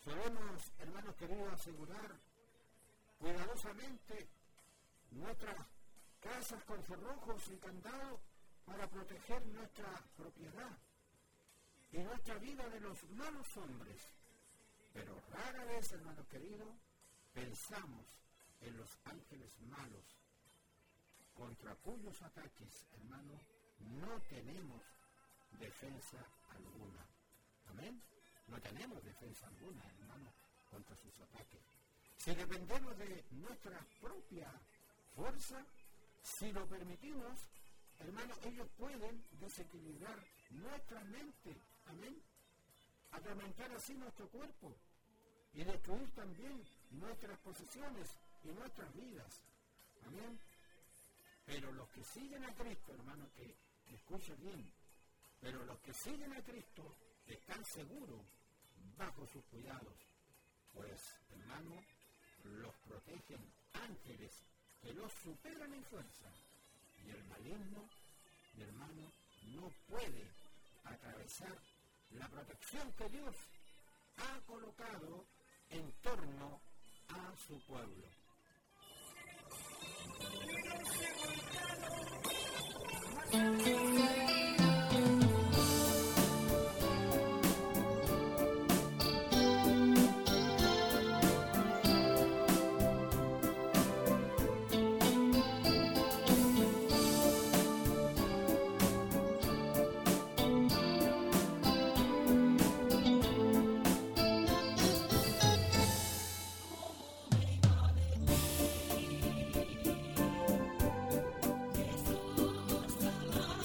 S1: Solemos, hermanos queridos, asegurar cuidadosamente nuestras casas con cerrojos y candados para proteger nuestra propiedad y nuestra vida de los malos hombres. Pero rara vez, hermanos queridos, pensamos en los ángeles malos, contra cuyos ataques, hermanos, no tenemos defensa alguna. Amén. No tenemos defensa alguna, hermanos, contra sus ataques. Si dependemos de nuestra propia fuerza, si lo permitimos, hermanos, ellos pueden desequilibrar nuestra mente. Amén. Atormentar así nuestro cuerpo y destruir también nuestras posesiones y nuestras vidas. Amén. Pero los que siguen a Cristo, hermanos, que escuchen bien, pero los que siguen a Cristo están seguros bajo sus cuidados, pues, hermano, los protegen ángeles que los superan en fuerza, y el maligno, mi hermano, no puede atravesar la protección que Dios ha colocado en torno a su pueblo.
S3: Jesús,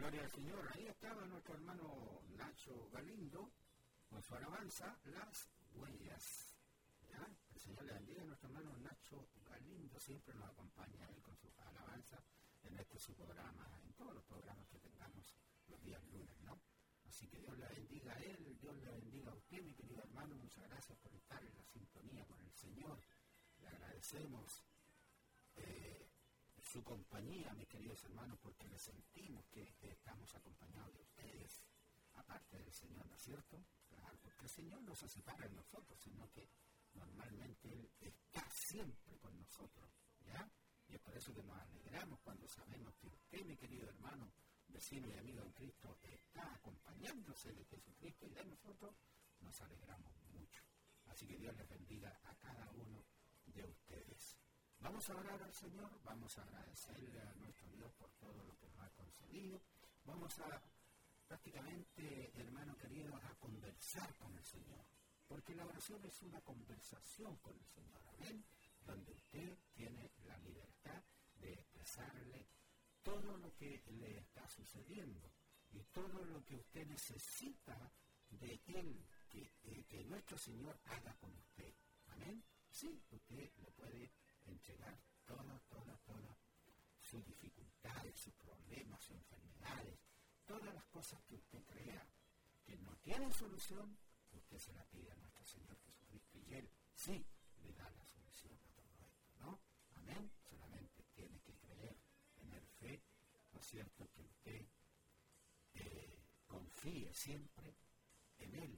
S1: Gloria al Señor. Ahí estaba nuestro hermano Nacho Galindo con su alabanza, Las Huellas. ¿Ya? El Señor le bendiga a nuestro hermano Nacho Galindo. Siempre nos acompaña él con su alabanza en este su programa, en todos los programas que tengamos los días lunes, ¿no? Así que Dios le bendiga a él, Dios le bendiga a usted, mi querido hermano. Muchas gracias por estar en la sintonía con el Señor. Le agradecemos eh, su compañía, mis queridos hermanos, porque le sentimos que estamos acompañados de ustedes, aparte del Señor, ¿no es cierto? Claro, porque el Señor no se separa de nosotros, sino que normalmente Él está siempre con nosotros, ¿ya? Y es por eso que nos alegramos cuando sabemos que usted, mi querido hermano, vecino y amigo en Cristo, está acompañándose de Jesucristo y de nosotros, nos alegramos mucho. Así que Dios les bendiga a cada uno de ustedes. Vamos a orar al Señor, vamos a agradecerle a nuestro Dios por todo lo que nos ha concedido. Vamos a, prácticamente, hermano querido, a conversar con el Señor. Porque la oración es una conversación con el Señor, amén, donde usted tiene la libertad de expresarle todo lo que le está sucediendo y todo lo que usted necesita de Él, que, eh, que nuestro Señor haga con usted, amén. Sí, usted le puede entregar todas, todas, todas sus dificultades, sus problemas, sus enfermedades, todas las cosas que usted crea que no tienen solución, usted se la pide a nuestro Señor Jesucristo y Él sí le da la solución a todo esto, ¿no? Amén. Solamente tiene que creer, tener fe, ¿no es cierto? Que usted eh, confíe siempre en Él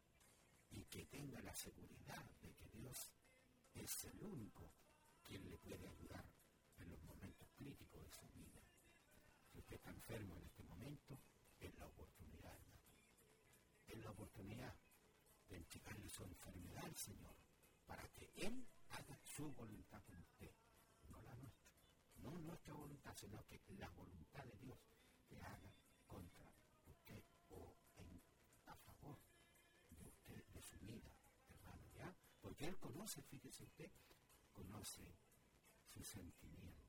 S1: y que tenga la seguridad de que Dios es el único quien le puede ayudar en los momentos críticos de su vida. Si usted está enfermo en este momento, es la oportunidad, hermano. Es la oportunidad de entregarle su enfermedad al Señor para que Él haga su voluntad con usted, no la nuestra. No nuestra voluntad, sino que la voluntad de Dios que haga contra usted o en, a favor de usted, de su vida, hermano, ¿ya? Porque Él conoce, fíjese usted, conoce su sentimiento.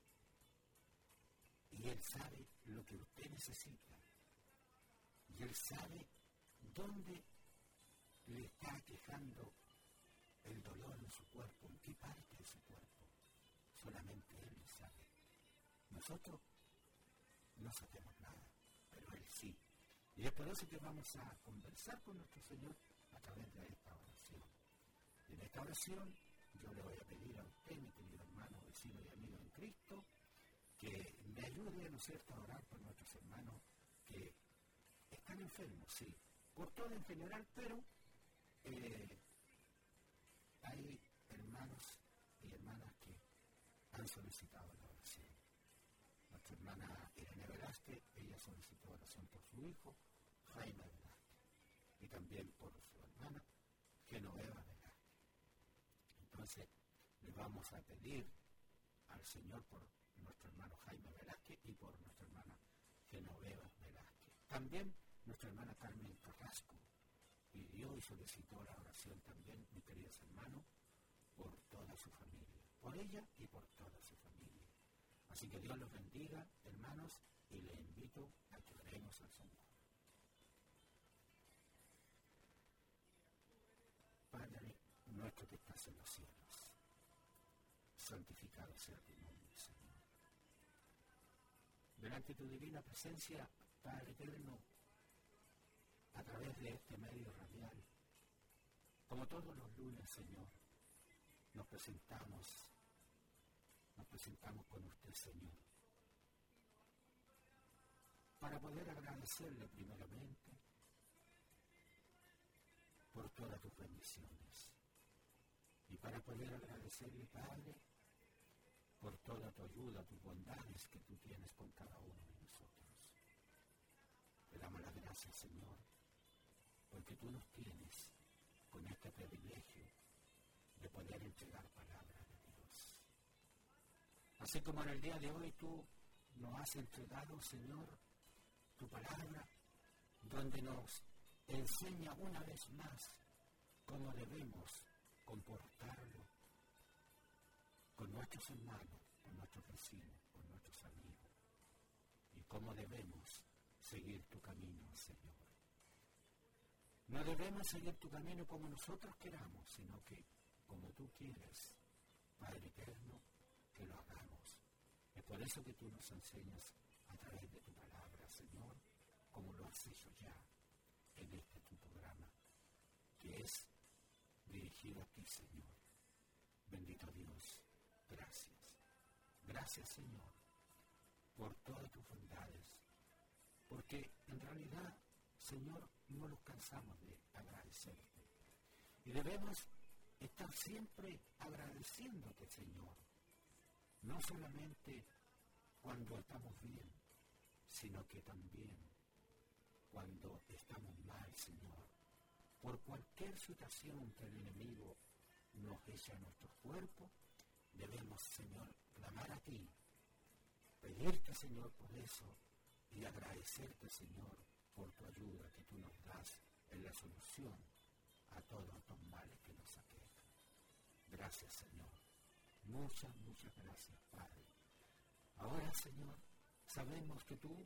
S1: Y Él sabe lo que usted necesita. Y Él sabe dónde le está quejando el dolor en su cuerpo, en qué parte de su cuerpo. Solamente Él lo sabe. Nosotros no sabemos nada, pero Él sí. Y es por eso que vamos a conversar con nuestro Señor a través de esta oración. Y en esta oración yo le voy a pedir a usted, mi querido hermano, vecino y amigo en Cristo, que me ayude, ¿no es cierto?, a orar por nuestros hermanos que están enfermos, sí, por todo en general, pero eh, hay hermanos y hermanas que han solicitado la oración. Nuestra hermana Irene Velázquez, ella solicitó oración por su hijo, Jaime Velázquez, y también por su hermana, Genoveva Velázquez. Entonces, le vamos a pedir al Señor por nuestro hermano Jaime Velázquez y por nuestra hermana Genoveva Velázquez. También nuestra hermana Carmen Carrasco pidió y solicitó la oración también, mis queridos hermanos, por toda su familia, por ella y por toda su familia. Así que Dios los bendiga, hermanos, y les invito a que oremos al Señor. Padre nuestro que estás en los cielos, santificado sea tu nombre, Señor. Delante de tu divina presencia, Padre eterno, a través de este medio radial, como todos los lunes, Señor, nos presentamos, nos presentamos con usted, Señor, para poder agradecerle primeramente por todas tus bendiciones y para poder agradecerle, Padre, por toda tu ayuda, tus bondades que tú tienes con cada uno de nosotros. Te damos las gracias, Señor, porque tú nos tienes con este privilegio de poder entregar palabra de Dios. Así como en el día de hoy tú nos has entregado, Señor, tu palabra, donde nos enseña una vez más cómo debemos comportarlo con nuestros hermanos, con nuestros vecinos, con nuestros amigos, y cómo debemos seguir tu camino, Señor. No debemos seguir tu camino como nosotros queramos, sino que como tú quieres, Padre eterno, que lo hagamos. Es por eso que tú nos enseñas a través de tu palabra, Señor, como lo has hecho ya en este tu programa, que es dirigido a ti, Señor. Bendito Dios, gracias. Gracias, Señor, por todas tus bondades, porque en realidad, Señor, no nos cansamos de agradecerte. Y debemos estar siempre agradeciéndote, Señor, no solamente cuando estamos bien, sino que también cuando estamos mal, Señor. Por cualquier situación que el enemigo nos eche a nuestro cuerpo, debemos, Señor, clamar a ti, pedirte, Señor, por eso y agradecerte, Señor, por tu ayuda que tú nos das en la solución a todos estos males que nos aquejan. Gracias, Señor. Muchas, muchas gracias, Padre. Ahora, Señor, sabemos que tú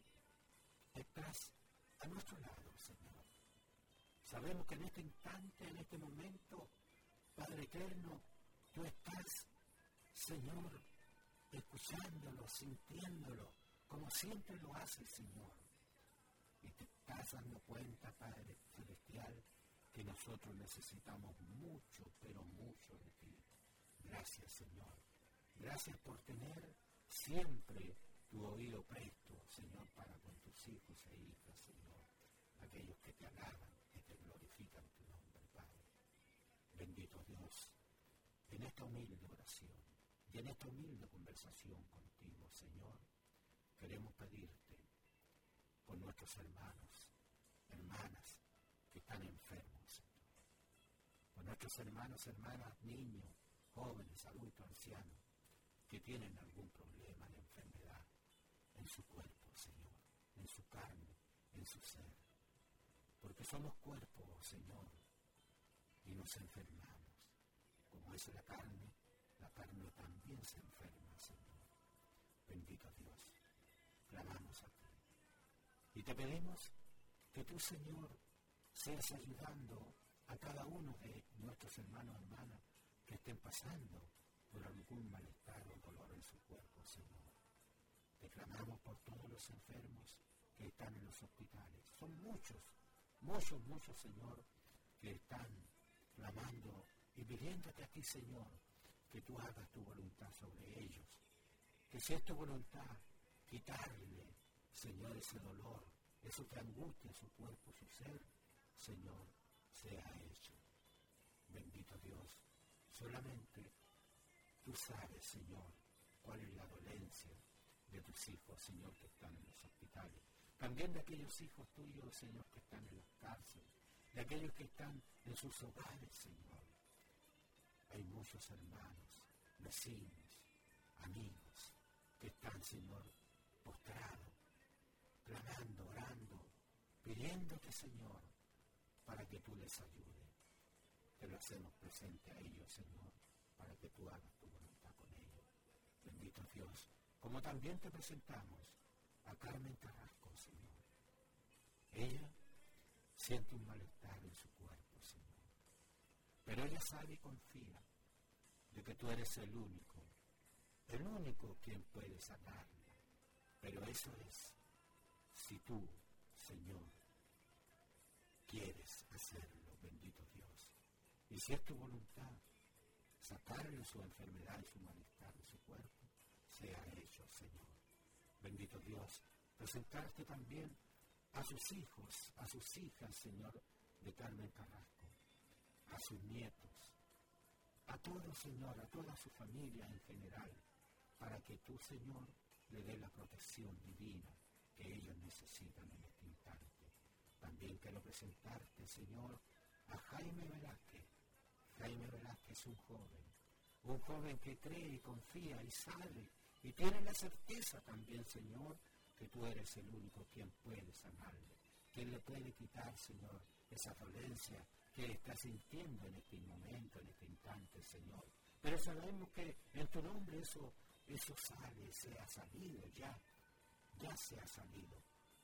S1: estás a nuestro lado, Señor. Sabemos que en este instante, en este momento, Padre eterno, tú estás, Señor, escuchándolo, sintiéndolo, como siempre lo haces, Señor. Y te estás dando cuenta, Padre celestial, que nosotros necesitamos mucho, pero mucho de ti. Gracias, Señor. Gracias por tener siempre tu oído presto, Señor, para con tus hijos e hijas, Señor. Aquellos que te alaban, que te glorifican tu nombre, Padre. Bendito Dios, en esta humilde oración y en esta humilde conversación contigo, Señor, queremos pedirte por nuestros hermanos, hermanas que están enfermos, Señor. Por nuestros hermanos, hermanas, niños, jóvenes, adultos, ancianos, que tienen algún problema de enfermedad en su cuerpo, Señor, en su carne, en su ser. Porque somos cuerpo, Señor, y nos enfermamos. Como es la carne, la carne también se enferma, Señor. Bendito Dios, clamamos a ti. Y te pedimos que tú, Señor, seas ayudando a cada uno de nuestros hermanos y hermanas que estén pasando por algún malestar o dolor en su cuerpo, Señor. Te clamamos por todos los enfermos que están en los hospitales. Son muchos, muchos, muchos, Señor, que están clamando y pidiéndote a ti, Señor, que tú hagas tu voluntad sobre ellos. Que si es tu voluntad, quitarle, Señor, ese dolor, eso que angustia su cuerpo, su ser, Señor, sea hecho. Bendito Dios, solamente tú sabes, Señor, cuál es la dolencia de tus hijos, Señor, que están en los hospitales. También de aquellos hijos tuyos, Señor, que están en las cárceles, de aquellos que están en sus hogares, Señor. Hay muchos hermanos, vecinos, amigos, que están, Señor, postrados, clamando, orando, pidiéndote, Señor, para que tú les ayudes. Te lo hacemos presente a ellos, Señor, para que tú hagas tu voluntad con ellos. Bendito Dios, como también te presentamos a Carmen Carrasco, Señor. Ella siente un malestar en su cuerpo, Señor. Pero ella sabe y confía de que tú eres el único, el único quien puede sanarla. Pero eso es si tú, Señor, quieres hacerlo, bendito Dios. Y si es tu voluntad, sacarle su enfermedad y su malestar de su cuerpo, sea hecho, Señor. Bendito Dios, presentarte también a sus hijos, a sus hijas, Señor, de Carmen Carrasco, a sus nietos, a todos, Señor, a toda su familia en general, para que tú, Señor, le dé la protección divina que ellos necesitan en este instante. También quiero presentarte, Señor, a Jaime Velázquez. Jaime Velázquez es un joven, un joven que cree y confía y sabe y tiene la certeza también, Señor, que tú eres el único quien puede sanarle, quien le puede quitar, Señor, esa dolencia que está sintiendo en este momento, en este instante, Señor. Pero sabemos que en tu nombre eso, eso sale, se ha salido ya, ya se ha salido.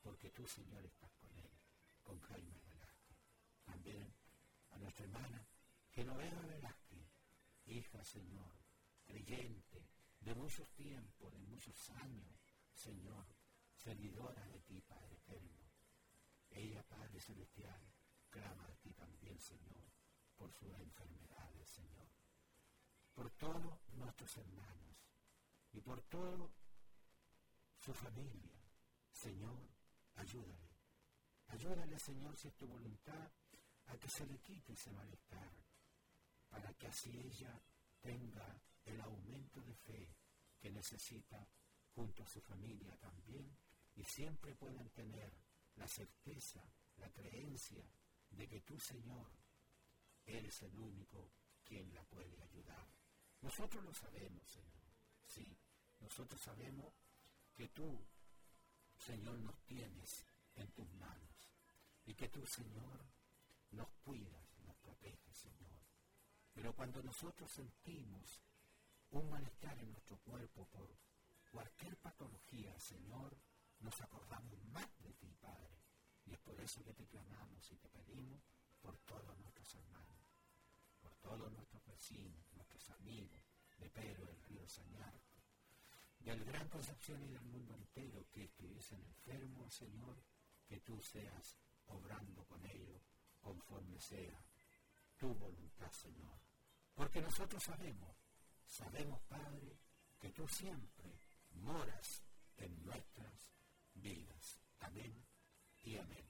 S1: porque tú, Señor, estás con él, con Jaime Velázquez. También a nuestra hermana Genoveva Velázquez, hija, Señor, creyente, de muchos tiempos, de muchos años, Señor, servidora de ti, Padre eterno. Ella, Padre celestial, clama a ti también, Señor, por sus enfermedades, Señor, por todos nuestros hermanos y por toda su familia. Señor, ayúdale. Ayúdale, Señor, si es tu voluntad, a que se le quite ese malestar, para que así ella tenga el aumento de fe que necesita junto a su familia también, y siempre puedan tener la certeza, la creencia de que tú, Señor, eres el único quien la puede ayudar. Nosotros lo sabemos, Señor. Sí, nosotros sabemos que tú, Señor, nos tienes en tus manos y que tú, Señor, nos cuidas, nos proteges, Señor. Pero cuando nosotros sentimos un malestar en nuestro cuerpo por cualquier patología, Señor, nos acordamos más de ti, Padre. Y es por eso que te clamamos y te pedimos por todos nuestros hermanos, por todos nuestros vecinos, nuestros amigos de Pedro del Río Sañarco, del Gran Concepción y del mundo entero que estuviesen enfermos, Señor, que tú seas obrando con ellos conforme sea tu voluntad, Señor. Porque nosotros sabemos, sabemos, Padre, que tú siempre moras en nuestras vidas. Amén y amén.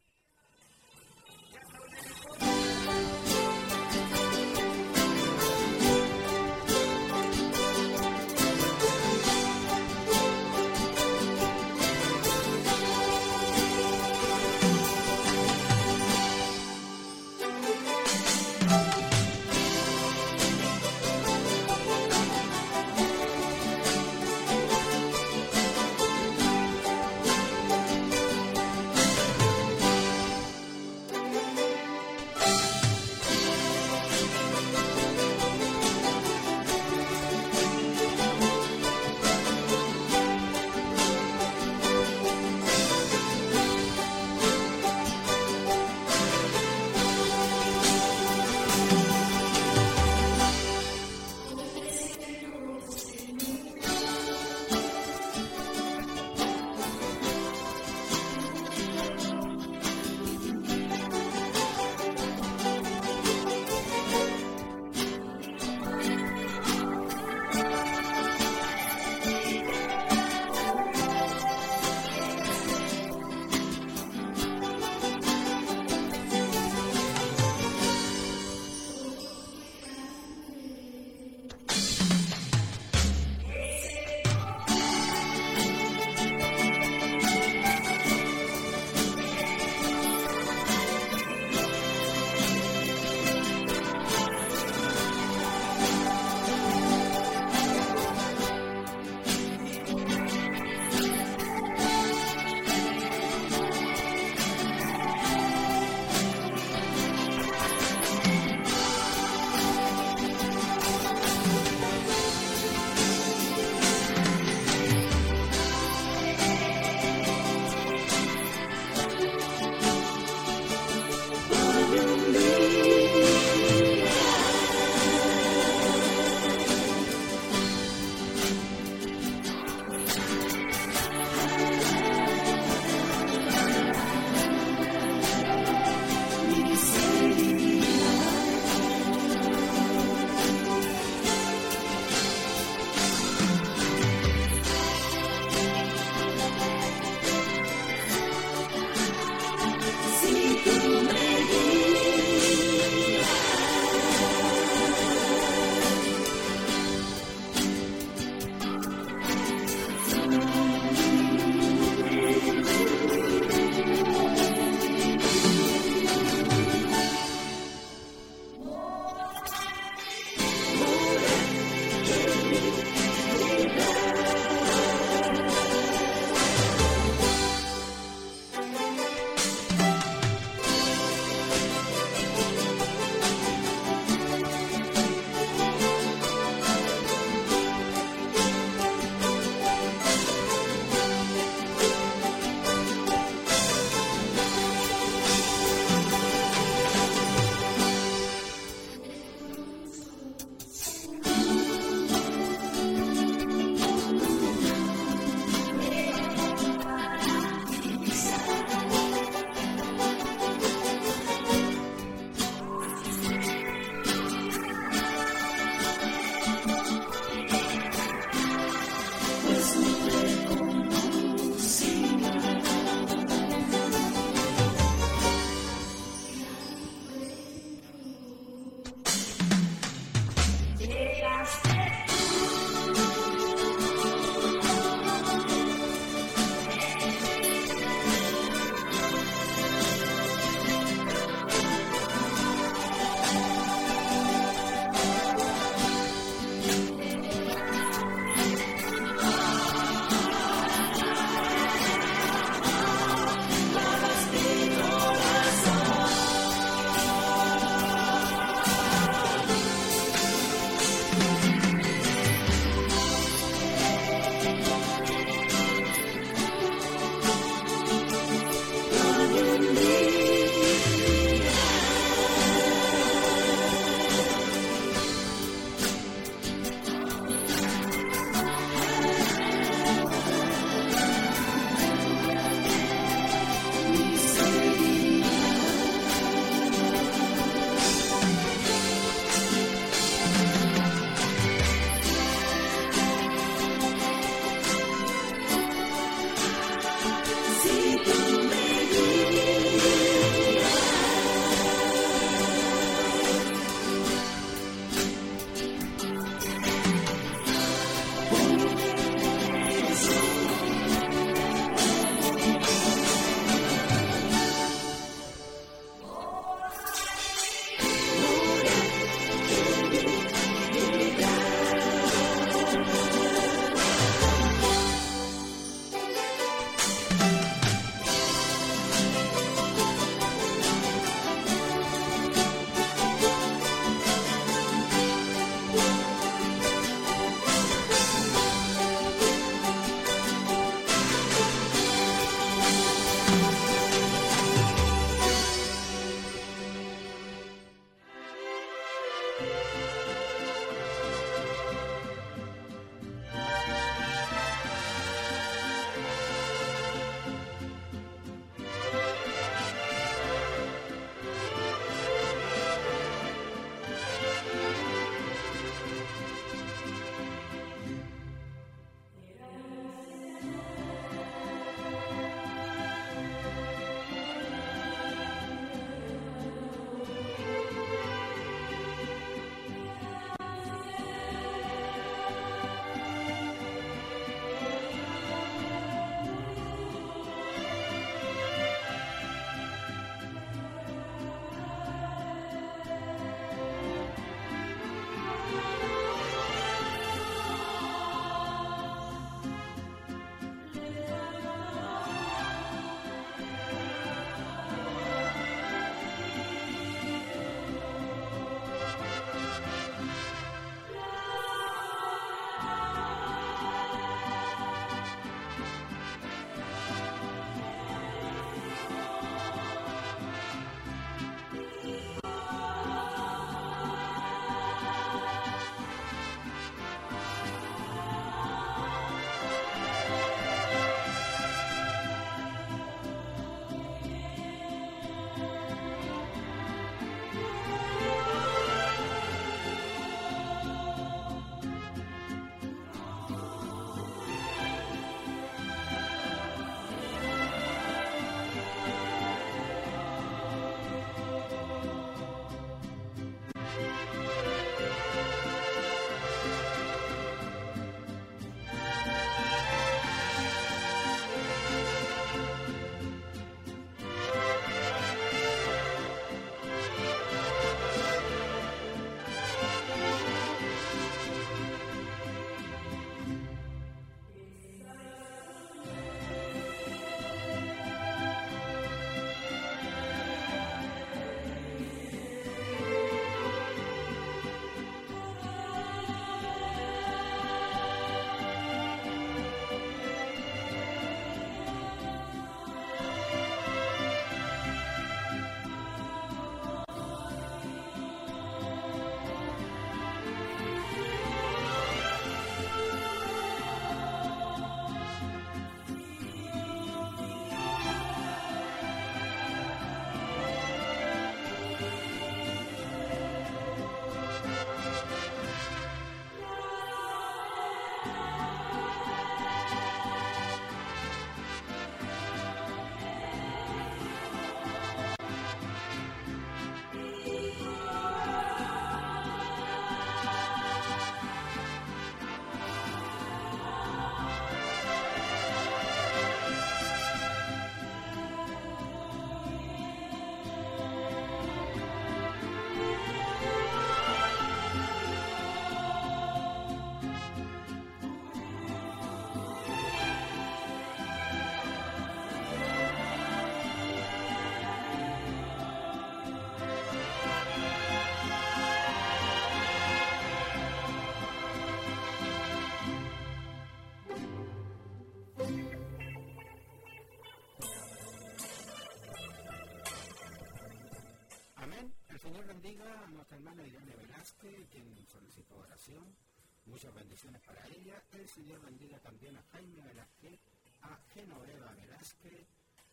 S1: bendiga a nuestra hermana Irene Velázquez, quien solicitó oración. Muchas bendiciones para ella. El Señor bendiga también a Jaime Velázquez, a Genoveva Velázquez,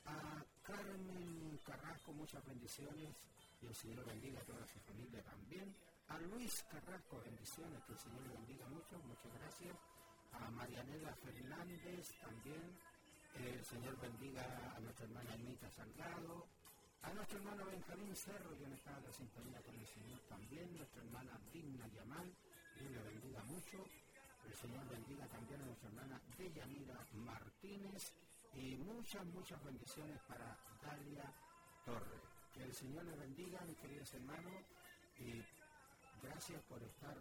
S1: a Carmen Carrasco, muchas bendiciones. Y el Señor bendiga a toda su familia también. A Luis Carrasco, bendiciones, que el Señor le bendiga mucho, muchas gracias. A Marianela Fernández también. El Señor bendiga a nuestra hermana Anita Salgado. A nuestro hermano Benjamín Cerro, quien está en la sintonía con el Señor también. Nuestra hermana Digna Yamal, Dios le bendiga mucho. El Señor bendiga también a nuestra hermana Deyanira Martínez. Y muchas, muchas bendiciones para Dalia Torres. Que el Señor le bendiga, mis queridos hermanos. Y gracias por estar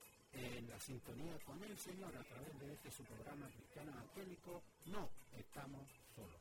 S1: en la sintonía con el Señor a través de este su programa Cristiano Evangélico. No estamos solos.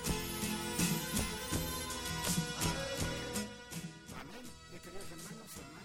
S1: Hermanos, hermanos.